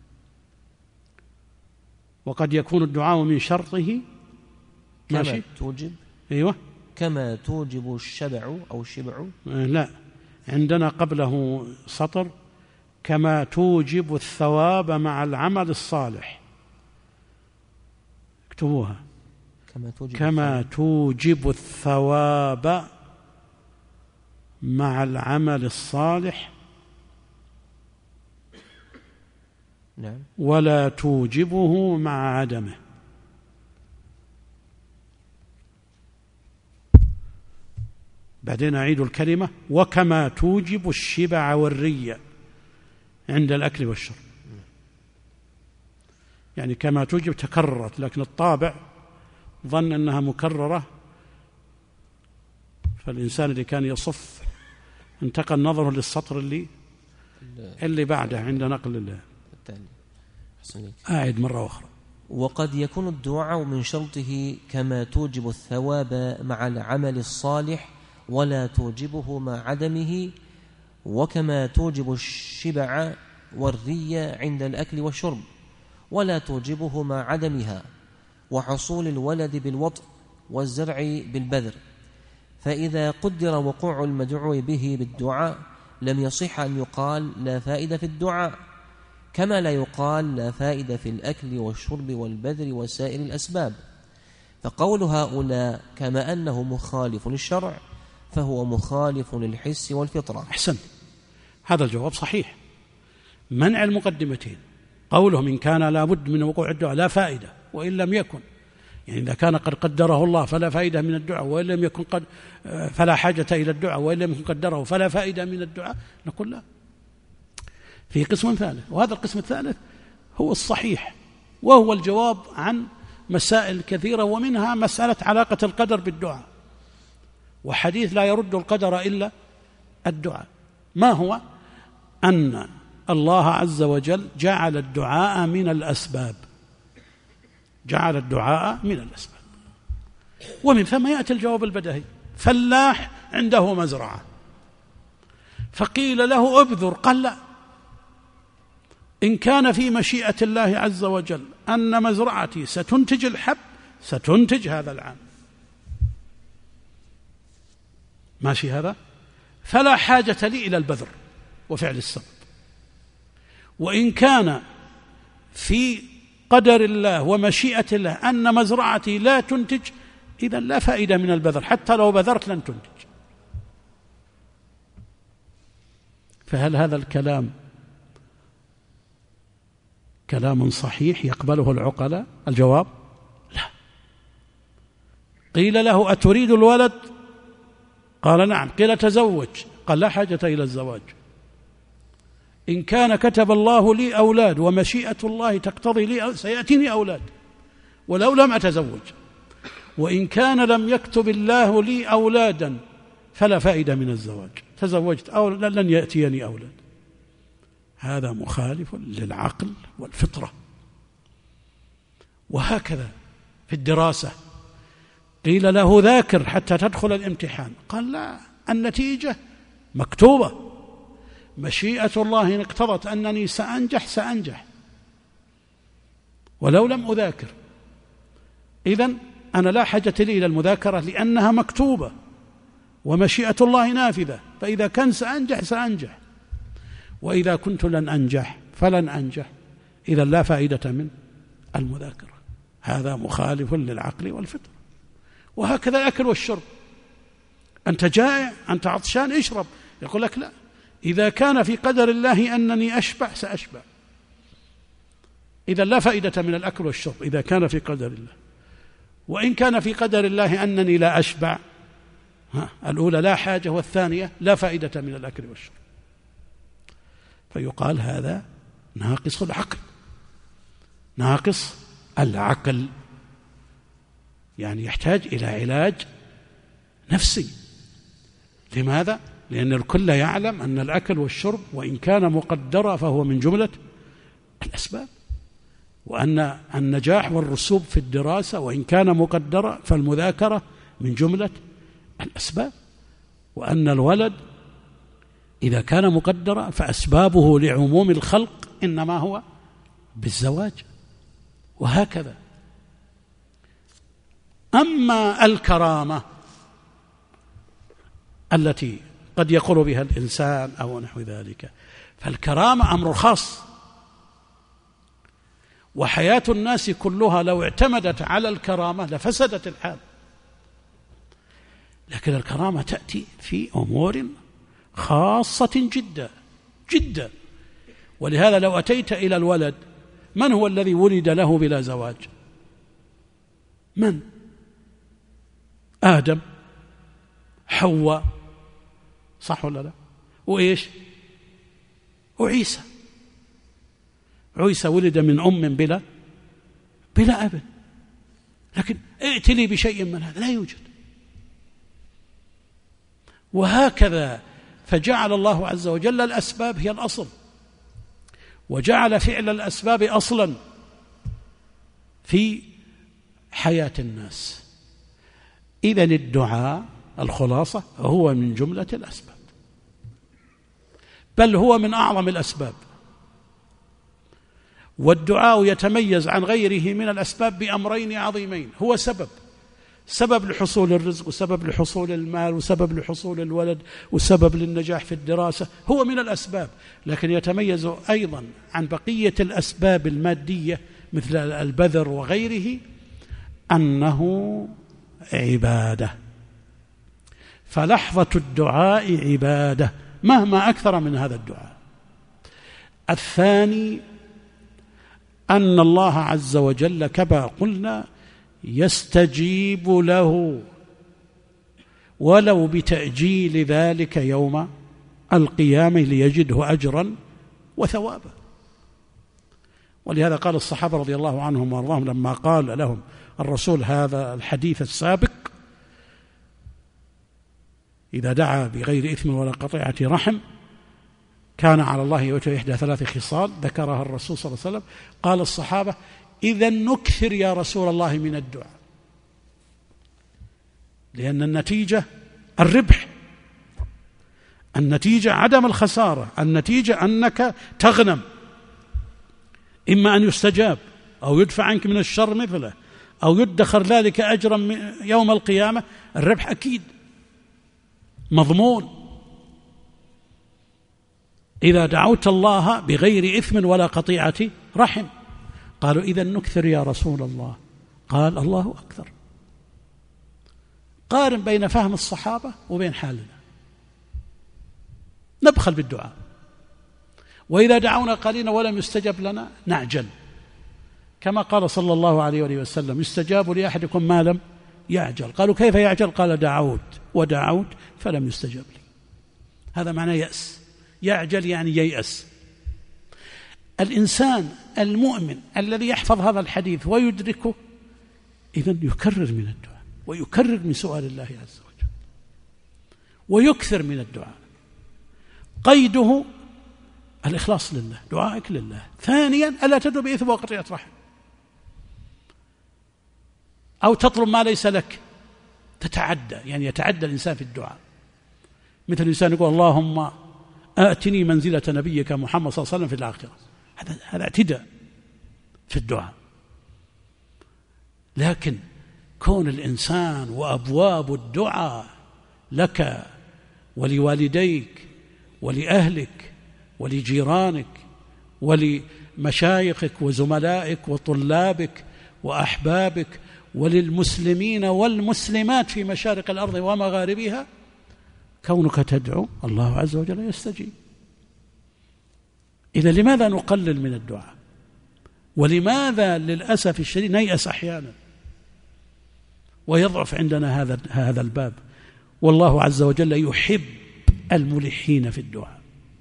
Speaker 2: وقد يكون الدعاء من شرطه
Speaker 3: كما توجب.
Speaker 2: أيوة،
Speaker 3: كما توجب الشبع أو الشبع.
Speaker 2: لا، عندنا قبله سطر كما توجب الثواب مع العمل الصالح. اكتبوها. كما توجب الثواب مع العمل الصالح.
Speaker 3: نعم.
Speaker 2: ولا توجبه مع عدمه. بعدين أعيد الكلمة: وكما توجب الشبع والري عند الأكل والشرب. يعني كما توجب تكررت، لكن الطابع ظن أنها مكررة، فالإنسان اللي كان يصف انتقل نظره للسطر اللي بعده عند نقل الله. أعد مرة أخرى.
Speaker 3: وقد يكون الدعاء من شرطه كما توجب الثواب مع العمل الصالح ولا توجبه مع عدمه، وكما توجب الشبع والري عند الأكل والشرب ولا توجبه مع عدمها، وحصول الولد بالوطء والزرع بالبذر. فإذا قدر وقوع المدعو به بالدعاء لم يصح أن يقال لا فائدة في الدعاء، كما لا يقال لا فائدة في الأكل والشرب والبذر وسائر الأسباب. فقول هؤلاء كما أنه مخالف للشرع فهو مخالف للحس والفطرة.
Speaker 2: أحسن، هذا الجواب صحيح. منع المقدمتين، قولهم إن كان لا بد من وقوع الدعاء لا فائدة وإن لم يكن، يعني إذا كان قد قدره الله فلا فائدة من الدعاء، وإن لم يكن قد فلا حاجة إلى الدعاء، وإن لم يكن قدره فلا فائدة من الدعاء، نقول لا، في قسم ثالث، وهذا القسم الثالث هو الصحيح، وهو الجواب عن مسائل كثيرة، ومنها مسألة علاقة القدر بالدعاء، وحديث لا يرد القدر إلا الدعاء. ما هو؟ أن الله عز وجل جعل الدعاء من الأسباب، جعل الدعاء من الأسباب، ومن ثم يأتي الجواب البديهي: فلاح عنده مزرعة فقيل له ابذر، قال لا، إن كان في مشيئة الله عز وجل أن مزرعتي ستنتج الحب ستنتج هذا العام، ماشي هذا، فلا حاجة لي إلى البذر وفعل السبب. وإن كان في قدر الله ومشيئة الله أن مزرعتي لا تنتج، إذن لا فائدة من البذر، حتى لو بذرت لن تنتج. فهل هذا الكلام كلام صحيح يقبله العقلاء؟ الجواب لا. قيل له أتريد الولد؟ قال نعم. قيل تزوج؟ قال لا حاجة إلى الزواج. إن كان كتب الله لي أولاد ومشيئة الله تقتضي لي سيأتيني أولاد ولو لم أتزوج، وإن كان لم يكتب الله لي أولادا فلا فائدة من الزواج، تزوجت أو لن يأتيني أولاد. هذا مخالف للعقل والفطرة. وهكذا في الدراسة، قيل له ذاكر حتى تدخل الامتحان، قال لا، النتيجة مكتوبة، مشيئة الله إن اقتضت أنني سأنجح ولو لم أذاكر. إذن أنا لا حاجة لي إلى المذاكرة لأنها مكتوبة ومشيئة الله نافذة، فإذا كان سأنجح سأنجح، وإذا كنت لن أنجح فلن أنجح، إذا لا فائدة من المذاكرة. هذا مخالف للعقل والفطرة. وهكذا الأكل والشرب، أنت جائع أنت عطشان اشرب، يقول لك لا، إذا كان في قدر الله أنني أشبع سأشبع، إذا لا فائدة من الأكل والشرب إذا كان في قدر الله. وإن كان في قدر الله أنني لا أشبع، الأولى لا حاجة والثانية لا فائدة من الأكل والشرب، فيقال هذا ناقص العقل، ناقص العقل، يعني يحتاج إلى علاج نفسي. لماذا؟ لأن الكل يعلم أن الأكل والشرب وإن كان مقدرا فهو من جملة الأسباب، وأن النجاح والرسوب في الدراسة وإن كان مقدرا فالمذاكرة من جملة الأسباب، وأن الولد إذا كان مقدرا فأسبابه لعموم الخلق إنما هو بالزواج، وهكذا. أما الكرامة التي قد يقول بها الإنسان أو نحو ذلك، فالكرامة أمر خاص، وحياة الناس كلها لو اعتمدت على الكرامة لفسدت الحال. لكن الكرامة تأتي في أمور خاصة جدا جدا. ولهذا لو أتيت إلى الولد، من هو الذي ولد له بلا زواج؟ من؟ آدم، حواء، صح ولا لا؟ وإيش؟ وعيسى. عيسى ولد من أم بلا أب، لكن ائت لي بشيء من هذا لا يوجد. وهكذا، فجعل الله عز وجل الأسباب هي الأصل، وجعل فعل الأسباب أصلا في حياة الناس. إذن الدعاء الخلاصة هو من جملة الأسباب، بل هو من أعظم الأسباب. والدعاء يتميز عن غيره من الأسباب بأمرين عظيمين، هو سبب لحصول الرزق، وسبب لحصول المال، وسبب لحصول الولد، وسبب للنجاح في الدراسة، هو من الأسباب. لكن يتميز أيضا عن بقية الأسباب المادية مثل البذر وغيره أنه عبادة، فلحظة الدعاء عبادة مهما أكثر من هذا الدعاء. الثاني أن الله عز وجل كما قلنا يستجيب له ولو بتأجيل ذلك يوم القيامة ليجده أجرا وثوابا. ولهذا قال الصحابة رضي الله عنهم وارضاهم لما قال لهم الرسول هذا الحديث السابق: إذا دعا بغير إثم ولا قطيعة رحم كان على الله يؤتي إحدى ثلاث خصال ذكرها الرسول صلى الله عليه وسلم. قال الصحابة: إذا نكثر يا رسول الله من الدعاء، لأن النتيجة الربح، النتيجة عدم الخسارة، النتيجة أنك تغنم، إما أن يستجاب أو يدفع عنك من الشر مثله أو يدخر ذلك أجرا يوم القيامة. الربح أكيد مضمون. إذا دعوت الله بغير إثم ولا قطيعة رحم. قالوا: إذا نكثر يا رسول الله. قال: الله أكثر. قارن بين فهم الصحابة وبين حالنا. نبخل بالدعاء، وإذا دعونا قليلا ولم يستجب لنا نعجل، كما قال صلى الله عليه وسلم: يستجاب لأحدكم ما لم يعجل. قالوا: كيف يعجل؟ قال: دعوت ودعوت فلم يستجب لي. هذا معنى يأس. يعجل يعني ييأس. الإنسان المؤمن الذي يحفظ هذا الحديث ويدركه إذن يكرر من الدعاء ويكرر من سؤال الله عز وجل ويكثر من الدعاء. قيده الإخلاص لله، دعائك لله. ثانيا: ألا تدعو بإثم وقطيعة رحم أو تطلب ما ليس لك، تتعدى، يعني يتعدى الإنسان في الدعاء. مثل الإنسان يقول: اللهم آتني منزلة نبيك محمد صلى الله عليه وسلم في الآخرة. هذا اعتداء في الدعاء. لكن كون الإنسان وأبواب الدعاء لك ولوالديك ولأهلك ولجيرانك ولمشايخك وزملائك وطلابك وأحبابك وللمسلمين والمسلمات في مشارق الأرض ومغاربها، كونك تدعو الله عز وجل يستجيب. إذا لماذا نقلل من الدعاء؟ ولماذا للأسف الشديد نيأس أحيانا ويضعف عندنا هذا الباب؟ والله عز وجل يحب الملحين في الدعاء.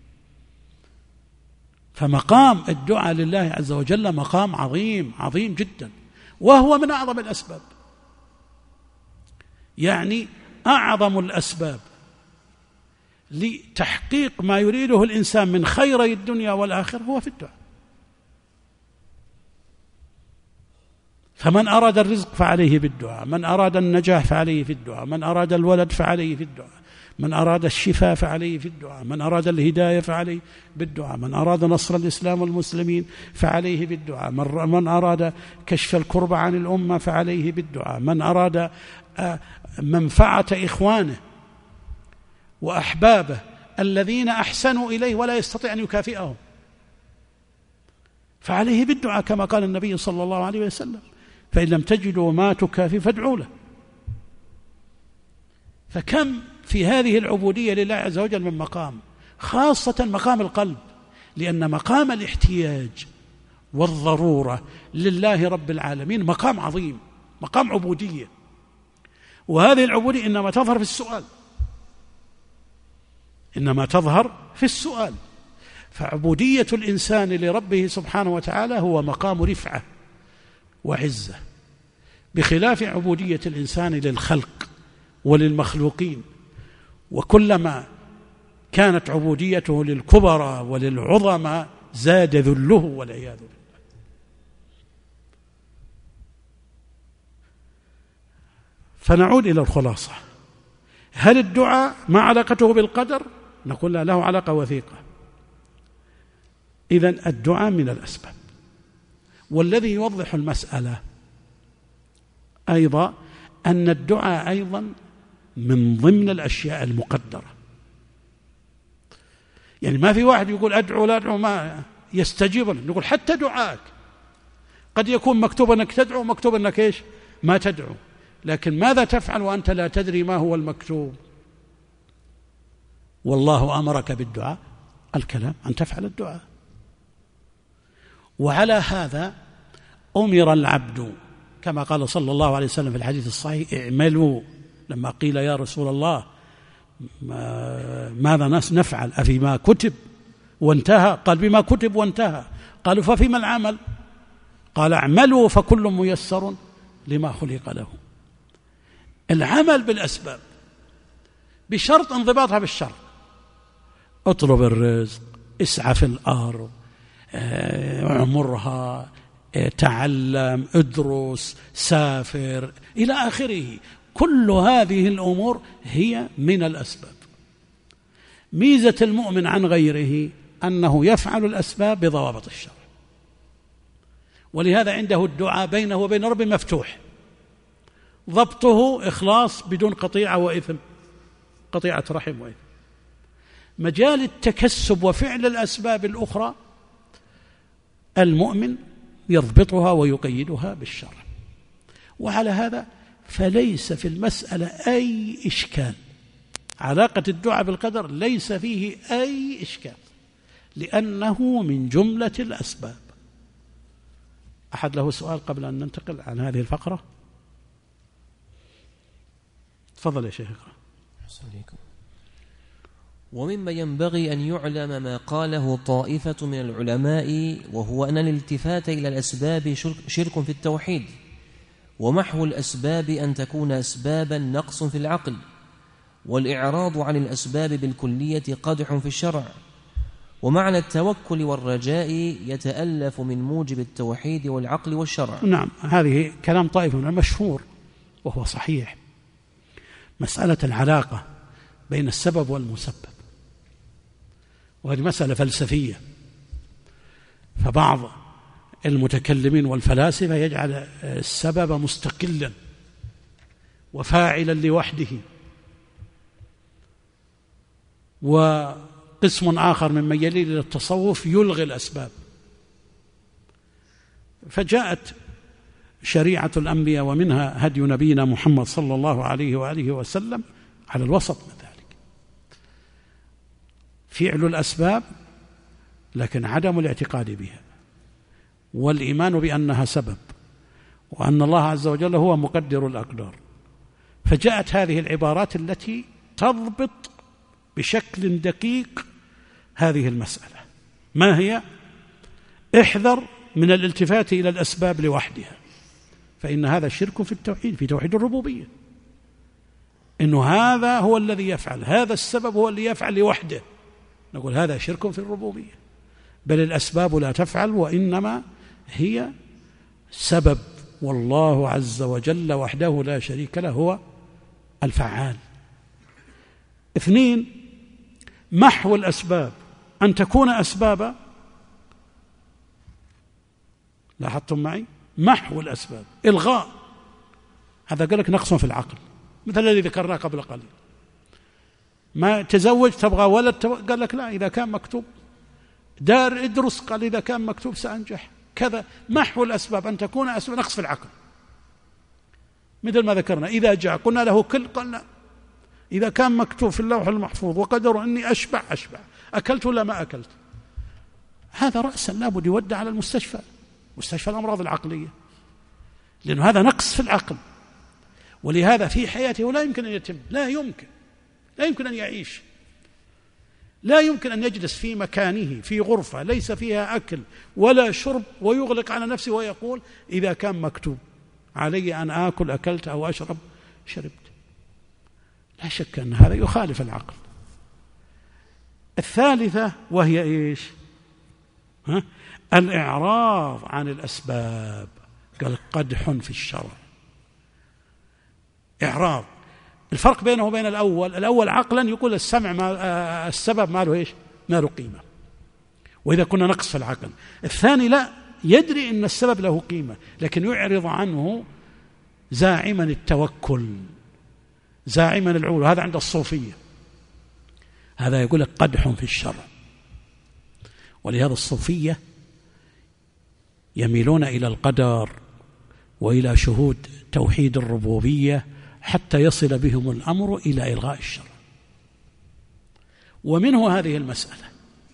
Speaker 2: فمقام الدعاء لله عز وجل مقام عظيم عظيم جدا، وهو من أعظم الأسباب، يعني أعظم الأسباب لتحقيق ما يريده الإنسان من خيري الدنيا والآخرة هو في الدعاء. فمن أراد الرزق فعليه بالدعاء، من أراد النجاح فعليه في الدعاء، من أراد الولد فعليه في الدعاء، من أراد الشفاء فعليه في الدعاء، من أراد الهداية فعليه بالدعاء، من أراد نصر الإسلام والمسلمين فعليه بالدعاء، من أراد كشف الكرب عن الأمة فعليه بالدعاء، من أراد منفعة إخوانه وأحبابه الذين أحسنوا إليه ولا يستطيع أن يكافئهم فعليه بالدعاء، كما قال النبي صلى الله عليه وسلم: فإن لم تجدوا ما تكافئ فادعوا له. فكم في هذه العبودية لله عز وجل من مقام، خاصة مقام القلب، لأن مقام الاحتياج والضرورة لله رب العالمين مقام عظيم، مقام عبودية. وهذه العبودية إنما تظهر في السؤال، إنما تظهر في السؤال. فعبودية الإنسان لربه سبحانه وتعالى هو مقام رفعة وعزة، بخلاف عبودية الإنسان للخلق وللمخلوقين. وكلما كانت عبوديته للكبرى وللعظمى زاد ذله والعياذ بالله. فنعود إلى الخلاصة: هل الدعاء ما علاقته بالقدر؟ نقول له علاقة وثيقة. إذن الدعاء من الأسباب. والذي يوضح المسألة أيضا أن الدعاء أيضا من ضمن الأشياء المقدرة. يعني ما في واحد يقول أدعو لا أدعو ما يستجيب له، نقول حتى دعاءك قد يكون مكتوب أنك تدعو ومكتوب أنك إيش ما تدعو، لكن ماذا تفعل وأنت لا تدري ما هو المكتوب؟ والله أمرك بالدعاء، الكلام أن تفعل الدعاء. وعلى هذا أمر العبد كما قال صلى الله عليه وسلم في الحديث الصحيح: اعملوا. لما قيل يا رسول الله ماذا نفعل؟ أفيما كتب وانتهى؟ قال بما كتب وانتهى. قالوا ففيما العمل؟ قال اعملوا فكل ميسر لما خلق له. العمل بالأسباب بشرط انضباطها بالشرع. اطلب الرزق، اسعى في الأرض، عمرها، تعلم، ادرس، سافر، إلى آخره. كل هذه الأمور هي من الأسباب. ميزة المؤمن عن غيره أنه يفعل الأسباب بضوابط الشرع، ولهذا عنده الدعاء بينه وبين ربه مفتوح، ضبطه إخلاص بدون قطيعة وإثم، قطيعة رحم وإثم. مجال التكسب وفعل الأسباب الأخرى المؤمن يضبطها ويقيدها بالشرع. وعلى هذا فليس في المسألة أي إشكال. علاقة الدعاء بالقدر ليس فيه أي إشكال، لأنه من جملة الأسباب. أحد له سؤال قبل أن ننتقل عن هذه الفقرة؟ تفضل يا شيخ.
Speaker 3: ومما ينبغي أن يعلم ما قاله طائفة من العلماء، وهو أن الالتفات إلى الأسباب شرك في التوحيد، ومحو الأسباب أن تكون أسبابا نقص في العقل، والإعراض عن الأسباب بالكلية قدح في الشرع. ومعنى التوكل والرجاء يتألف من موجب التوحيد والعقل والشرع.
Speaker 2: نعم، هذه كلام طائفة مشهور وهو صحيح. مسألة العلاقة بين السبب والمسبب، وهذه مسألة فلسفية. فبعض المتكلمين والفلاسفة يجعل السبب مستقلا وفاعلا لوحده، وقسم آخر ممن يلي إلى التصوف يلغي الأسباب. فجاءت شريعة الأنبياء ومنها هدي نبينا محمد صلى الله عليه وآله وسلم على الوسط من ذلك، فعل الأسباب لكن عدم الاعتقاد بها، والإيمان بأنها سبب، وأن الله عز وجل هو مقدر الأقدار. فجاءت هذه العبارات التي تضبط بشكل دقيق هذه المسألة. ما هي؟ احذر من الالتفات إلى الأسباب لوحدها، فإن هذا شرك في التوحيد، في توحيد الربوبية، إنه هذا هو الذي يفعل، هذا السبب هو اللي يفعل لوحده، نقول هذا شرك في الربوبية. بل الأسباب لا تفعل، وإنما هي سبب، والله عز وجل وحده لا شريك له هو الفعال. 2، محو الأسباب، أن تكون أسبابا، لاحظتم معي؟ محو الأسباب، إلغاء، هذا قال لك نقص في العقل، مثل الذي ذكرناه قبل قليل. ما تزوج تبغى ولد، قال لك لا، إذا كان مكتوب. دار ادرس، قال إذا كان مكتوب سأنجح. كذا محو الأسباب، أن تكون أسباب، نقص في العقل، مثل ما ذكرنا. إذا جاء قلنا له كل، قلنا إذا كان مكتوب في اللوح المحفوظ وقدر أني أشبع، أكلت ولا ما أكلت، هذا رأسا لابد يودع على المستشفى، مستشفى الأمراض العقلية، لأنه هذا نقص في العقل. ولهذا في حياته لا يمكن أن يتم، لا يمكن أن يعيش، لا يمكن أن يجلس في مكانه في غرفة ليس فيها أكل ولا شرب ويغلق على نفسه ويقول إذا كان مكتوب علي أن آكل أكلت أو أشرب شربت. لا شك أن هذا يخالف العقل. 3 وهي إيش؟ الإعراض عن الأسباب، قال قدح في الشرع. إعراض، الفرق بينه وبين الأول عقلا يقول السبب ما له إيش؟ ما له قيمة، وإذا كنا نقص في العقل. الثاني لا، يدري أن السبب له قيمة لكن يعرض عنه زاعما التوكل، زاعما العول. هذا عند الصوفية، هذا يقول لك قدح في الشرع. ولهذا الصوفية يميلون إلى القدر وإلى شهود توحيد الربوبية حتى يصل بهم الأمر إلى إلغاء الشرع. ومنه هذه المسألة،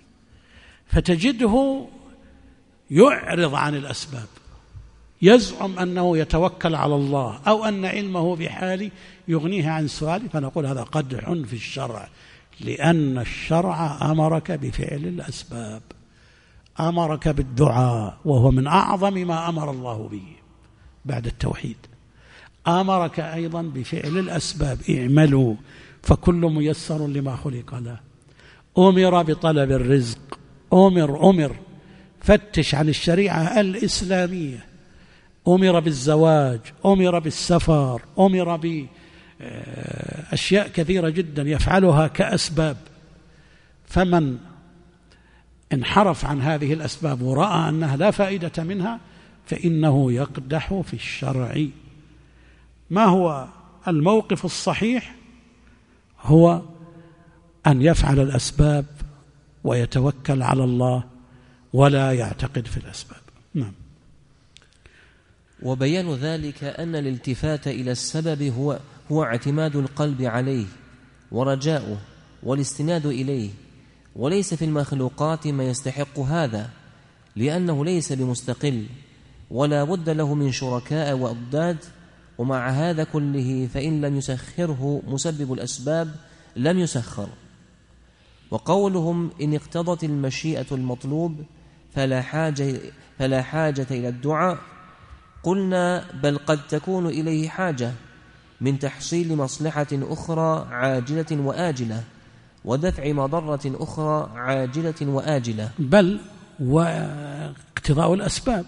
Speaker 2: فتجده يعرض عن الأسباب، يزعم أنه يتوكل على الله أو أن علمه بحاله يغنيه عن سؤاله، فنقول هذا قدح في الشرع، لأن الشرع أمرك بفعل الأسباب، أمرك بالدعاء، وهو من أعظم ما أمر الله به بعد التوحيد. أمرك أيضا بفعل الأسباب، اعملوا فكل ميسر لما خلق له. أمر بطلب الرزق، أمر فتش عن الشريعة الإسلامية، أمر بالزواج، أمر بالسفر، أمر بأشياء كثيرة جدا يفعلها كأسباب. فمن انحرف عن هذه الأسباب ورأى أنها لا فائدة منها فإنه يقدح في الشرع. ما هو الموقف الصحيح؟ هو أن يفعل الأسباب ويتوكل على الله ولا يعتقد في الأسباب. نعم.
Speaker 3: وبيان ذلك أن الالتفات إلى السبب هو اعتماد القلب عليه ورجاؤه والاستناد إليه، وليس في المخلوقات ما يستحق هذا، لأنه ليس بمستقل ولا بد له من شركاء وأضداد. ومع هذا كله فإن لم يسخره مسبب الأسباب لم يسخر. وقولهم إن اقتضت المشيئة المطلوب فلا حاجة إلى الدعاء، قلنا بل قد تكون إليه حاجة من تحصيل مصلحة أخرى عاجلة وآجلة ودفع مضرة أخرى عاجلة وآجلة،
Speaker 2: بل واقتضاء الأسباب.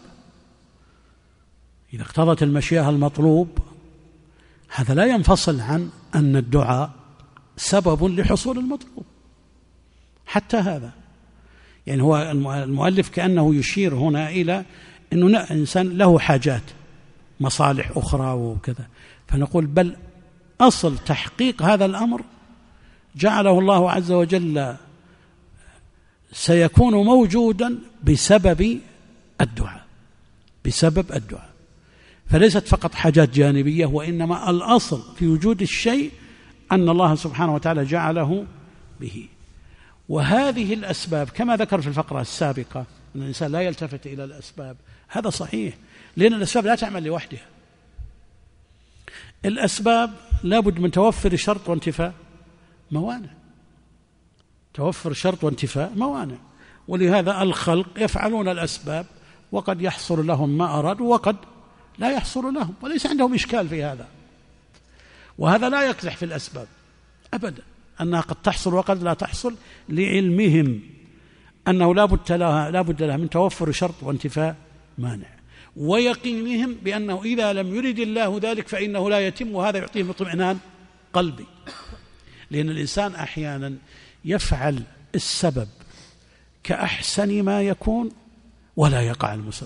Speaker 2: إذا اقتضت المشيئة المطلوب هذا لا ينفصل عن أن الدعاء سبب لحصول المطلوب. حتى هذا يعني هو المؤلف كأنه يشير هنا إلى أنه إنسان له حاجات، مصالح أخرى وكذا، فنقول بل أصل تحقيق هذا الأمر جعله الله عز وجل سيكون موجودا بسبب الدعاء، بسبب الدعاء. فليست فقط حاجات جانبية، وإنما الأصل في وجود الشيء أن الله سبحانه وتعالى جعله به. وهذه الأسباب كما ذكر في الفقرة السابقة أن الإنسان لا يلتفت إلى الأسباب، هذا صحيح، لأن الأسباب لا تعمل لوحدها. الأسباب لابد من توفر شرط وانتفاء موانع، توفر شرط وانتفاء موانع. ولهذا الخلق يفعلون الأسباب وقد يحصل لهم ما أرادوا وقد لا يحصل لهم، وليس عندهم إشكال في هذا. وهذا لا يقدح في الأسباب أبدا، أنها قد تحصل وقد لا تحصل، لعلمهم أنه لا بد لها من توفر شرط وانتفاء مانع، ويقينهم بأنه إذا لم يرد الله ذلك فإنه لا يتم، وهذا يعطيهم اطمئنان قلبي. لأن الإنسان أحيانا يفعل السبب كأحسن ما يكون ولا يقع المسبب،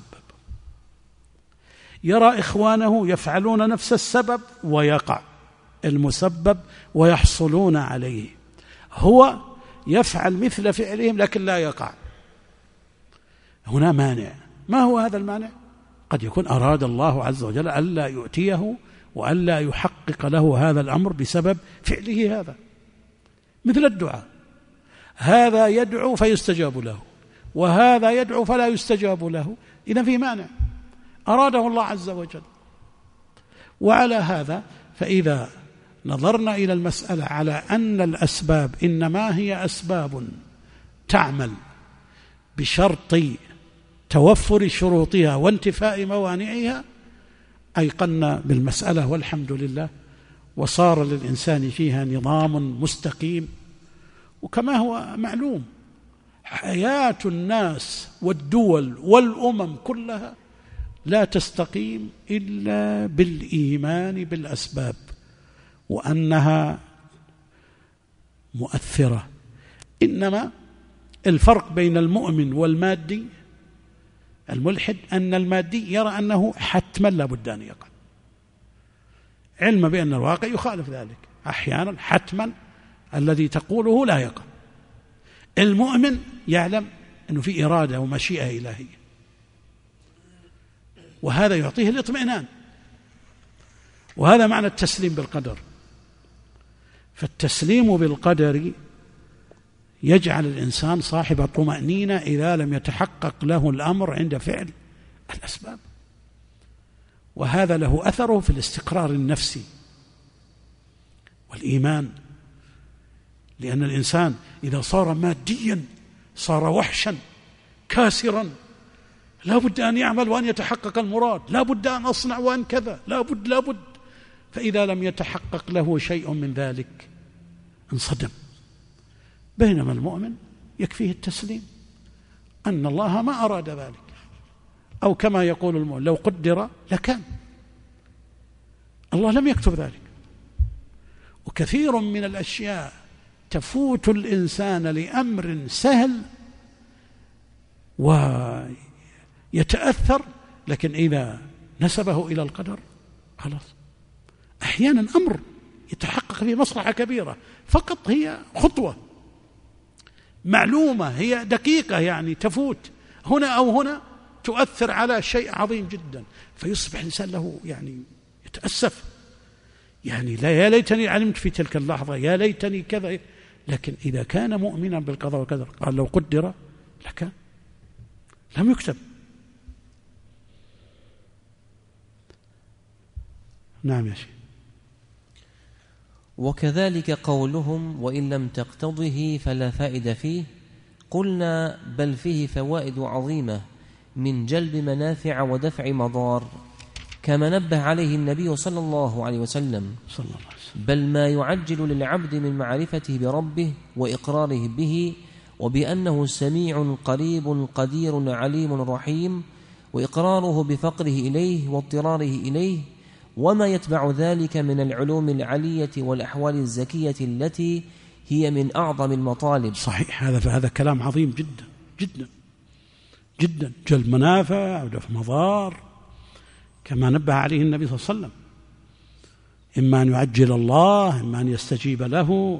Speaker 2: يرى إخوانه يفعلون نفس السبب ويقع المسبب ويحصلون عليه، هو يفعل مثل فعلهم لكن لا يقع. هنا مانع. ما هو هذا المانع؟ قد يكون أراد الله عز وجل ألا يؤتيه وألا يحقق له هذا الأمر بسبب فعله هذا، مثل الدعاء، هذا يدعو فيستجاب له وهذا يدعو فلا يستجاب له، إذن في مانع أراده الله عز وجل. وعلى هذا فإذا نظرنا إلى المسألة على أن الأسباب إنما هي أسباب تعمل بشرط توفر شروطها وانتفاء موانعها، أيقنا بالمسألة والحمد لله، وصار للإنسان فيها نظام مستقيم. وكما هو معلوم حياة الناس والدول والأمم كلها لا تستقيم إلا بالإيمان بالأسباب وأنها مؤثرة. إنما الفرق بين المؤمن والمادي الملحد أن المادي يرى أنه حتما لا بد أن يقع، علما بأن الواقع يخالف ذلك، أحيانا حتما الذي تقوله لا يقع. المؤمن يعلم أنه في إرادة ومشيئة إلهية، وهذا يعطيه الاطمئنان، وهذا معنى التسليم بالقدر. فالتسليم بالقدر يجعل الإنسان صاحب طمأنينة إذا لم يتحقق له الأمر عند فعل الأسباب، وهذا له أثره في الاستقرار النفسي والإيمان. لأن الإنسان إذا صار ماديا صار وحشا كاسرا، لا بد أن يعمل وأن يتحقق المراد، لا بد أن أصنع وأن كذا، لا بد. فإذا لم يتحقق له شيء من ذلك انصدم. بينما المؤمن يكفيه التسليم أن الله ما أراد ذلك، أو كما يقول المؤمن لو قدر لكان، الله لم يكتب ذلك. وكثير من الأشياء تفوت الإنسان لأمر سهل ويتأثر، لكن إذا نسبه إلى القدر خلاص. أحيانا أمر يتحقق فيه مصلحة كبيرة فقط، هي خطوة معلومة، هي دقيقة يعني تفوت هنا أو هنا تؤثر على شيء عظيم جدا، فيصبح الإنسان له يعني يتأسف، يعني لا يا ليتني علمت في تلك اللحظة، يا ليتني كذا. لكن إذا كان مؤمنا بالقضاء والقدر قال لو قدر لكان، لم يكتب. نعم يا شيخ.
Speaker 3: وكذلك قولهم وإن لم تقتضه فلا فائدة فيه، قلنا بل فيه فوائد عظيمة من جلب منافع ودفع مضار، كما نبه عليه النبي صلى الله عليه وسلم، بل ما يعجل للعبد من معرفته بربه وإقراره به وبأنه سميع قريب قدير عليم رحيم، وإقراره بفقره إليه واضطراره إليه، وما يتبع ذلك من العلوم العلية والأحوال الزكية التي هي من أعظم المطالب.
Speaker 2: صحيح، هذا كلام عظيم جدا جدا جدا، جلب منافع ودفع مضار، كما نبه عليه النبي صلى الله عليه وسلم. إما أن يعجل الله، إما أن يستجيب له.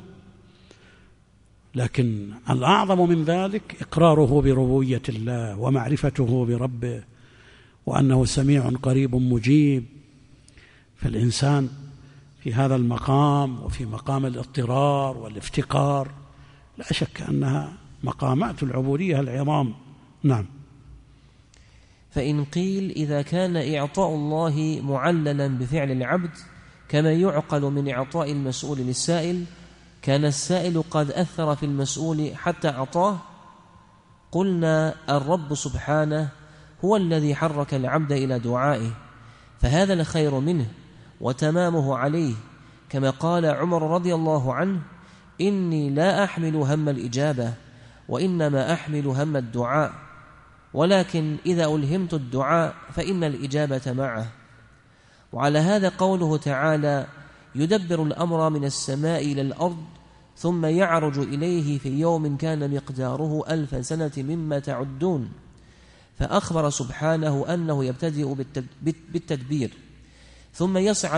Speaker 2: لكن الأعظم من ذلك إقراره بربوبية الله ومعرفته بربه وأنه سميع قريب مجيب. فالإنسان في هذا المقام وفي مقام الاضطرار والافتقار لا شك أنها مقامات العبودية العظام. نعم.
Speaker 3: فإن قيل إذا كان إعطاء الله معللا بفعل العبد كما يعقل من إعطاء المسؤول للسائل، كان السائل قد أثر في المسؤول حتى أعطاه، قلنا الرب سبحانه هو الذي حرك العبد إلى دعائه، فهذا الخير منه وتمامه عليه، كما قال عمر رضي الله عنه: إني لا أحمل هم الإجابة وإنما أحمل هم الدعاء، ولكن إذا ألهمت الدعاء فإن الإجابة معه. وعلى هذا قوله تعالى: يدبر الأمر من السماء إلى الأرض ثم يعرج إليه في يوم كان مقداره 1000 سنة مما تعدون، فأخبر سبحانه أنه يبتدئ بالتدبير ثم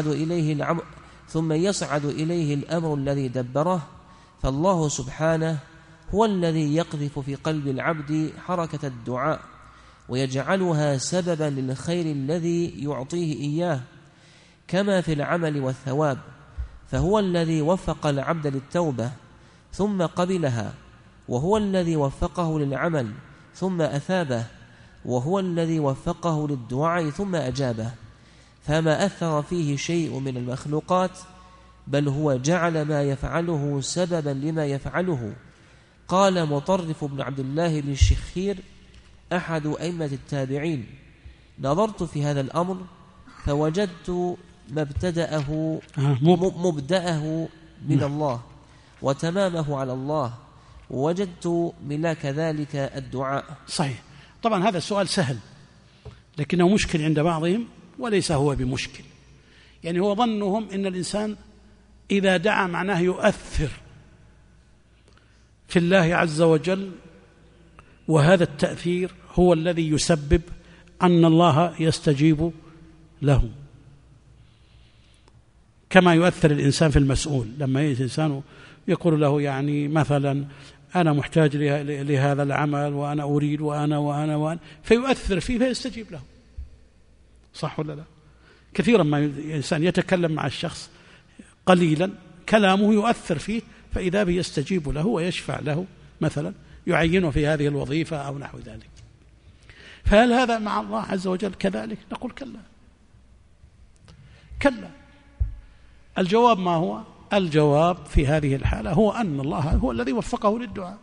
Speaker 3: يصعد إليه الأمر الذي دبره. فالله سبحانه هو الذي يقذف في قلب العبد حركة الدعاء ويجعلها سببا للخير الذي يعطيه إياه، كما في العمل والثواب، فهو الذي وفق العبد للتوبة ثم قبلها، وهو الذي وفقه للعمل ثم أثابه، وهو الذي وفقه للدعاء ثم أجابه، فما أثر فيه شيء من المخلوقات، بل هو جعل ما يفعله سببا لما يفعله. قال مطرف بن عبد الله بن الشخير أحد أئمة التابعين: نظرت في هذا الأمر فوجدت مبدأه من الله وتمامه على الله، ووجدت ملاك ذلك الدعاء.
Speaker 2: صحيح. طبعا هذا السؤال سهل لكنه مشكل عند بعضهم، وليس هو بمشكل. يعني هو ظنهم إن الإنسان إذا دعا معناه يؤثر في الله عز وجل، وهذا التأثير هو الذي يسبب أن الله يستجيب له، كما يؤثر الإنسان في المسؤول. لما يجي الإنسان يقول له يعني مثلا أنا محتاج لهذا العمل وأنا أريد وأنا فيؤثر فيه فيستجيب له، صح ولا لا؟ كثيرا ما الإنسان يتكلم مع الشخص قليلا كلامه يؤثر فيه فإذا به يستجيب له ويشفع له، مثلا يعينه في هذه الوظيفة أو نحو ذلك. فهل هذا مع الله عز وجل كذلك؟ نقول كلا. الجواب ما هو؟ الجواب في هذه الحالة هو أن الله هو الذي وفقه للدعاء.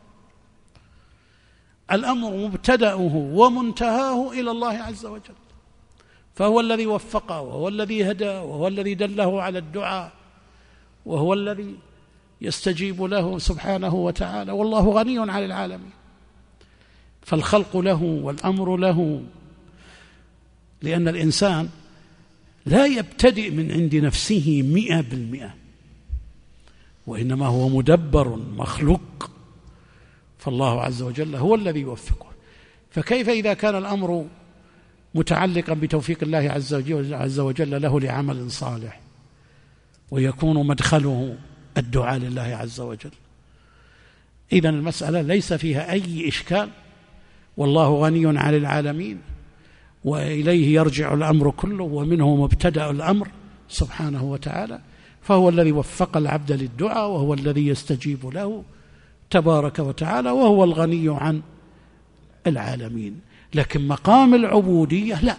Speaker 2: الأمر مبتدأه ومنتهاه إلى الله عز وجل، فهو الذي وفقه وهو الذي هدى وهو الذي دله على الدعاء وهو الذي يستجيب له سبحانه وتعالى، والله غني عن العالمين. فالخلق له والأمر له، لأن الإنسان لا يبتدئ من عند نفسه 100%، وإنما هو مدبر مخلوق، فالله عز وجل هو الذي يوفقه. فكيف إذا كان الأمر متعلقا بتوفيق الله عز وجل له لعمل صالح ويكون مدخله الدعاء لله عز وجل؟ إذن المسألة ليس فيها أي إشكال، والله غني عن العالمين وإليه يرجع الأمر كله ومنه مبتدأ الأمر سبحانه وتعالى، فهو الذي وفق العبد للدعاء وهو الذي يستجيب له تبارك وتعالى، وهو الغني عن العالمين. لكن مقام العبودية لا،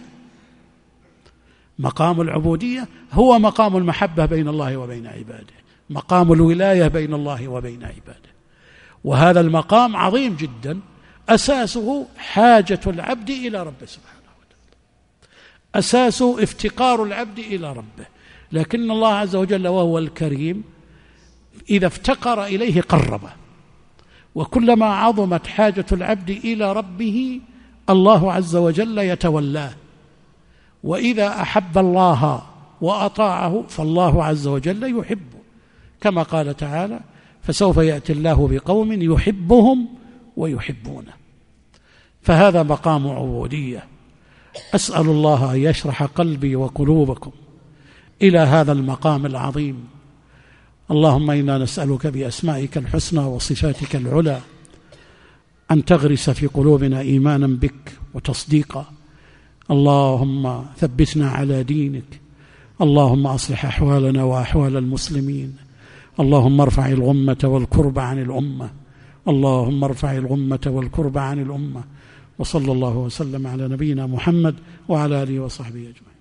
Speaker 2: مقام العبودية هو مقام المحبة بين الله وبين عباده، مقام الولاية بين الله وبين عباده، وهذا المقام عظيم جدا، أساسه حاجة العبد إلى ربه سبحانه وتعالى، أساسه افتقار العبد إلى ربه. لكن الله عز وجل وهو الكريم إذا افتقر إليه قربه، وكلما عظمت حاجة العبد إلى ربه الله عز وجل يتولاه، وإذا أحب الله وأطاعه فالله عز وجل يحبه، كما قال تعالى: فسوف يأتي الله بقوم يحبهم ويحبونه. فهذا مقام عبودية. أسأل الله أن يشرح قلبي وقلوبكم إلى هذا المقام العظيم. اللهم إنا نسألك بأسمائك الحسنى وصفاتك العلى أن تغرس في قلوبنا إيمانا بك وتصديقا. اللهم ثبتنا على دينك. اللهم أصلح أحوالنا وأحوال المسلمين. اللهم ارفع الغمة والكرب عن الأمة. اللهم ارفع الغمة والكرب عن الأمة. وصلى الله وسلم على نبينا محمد وعلى آله وصحبه أجمعين.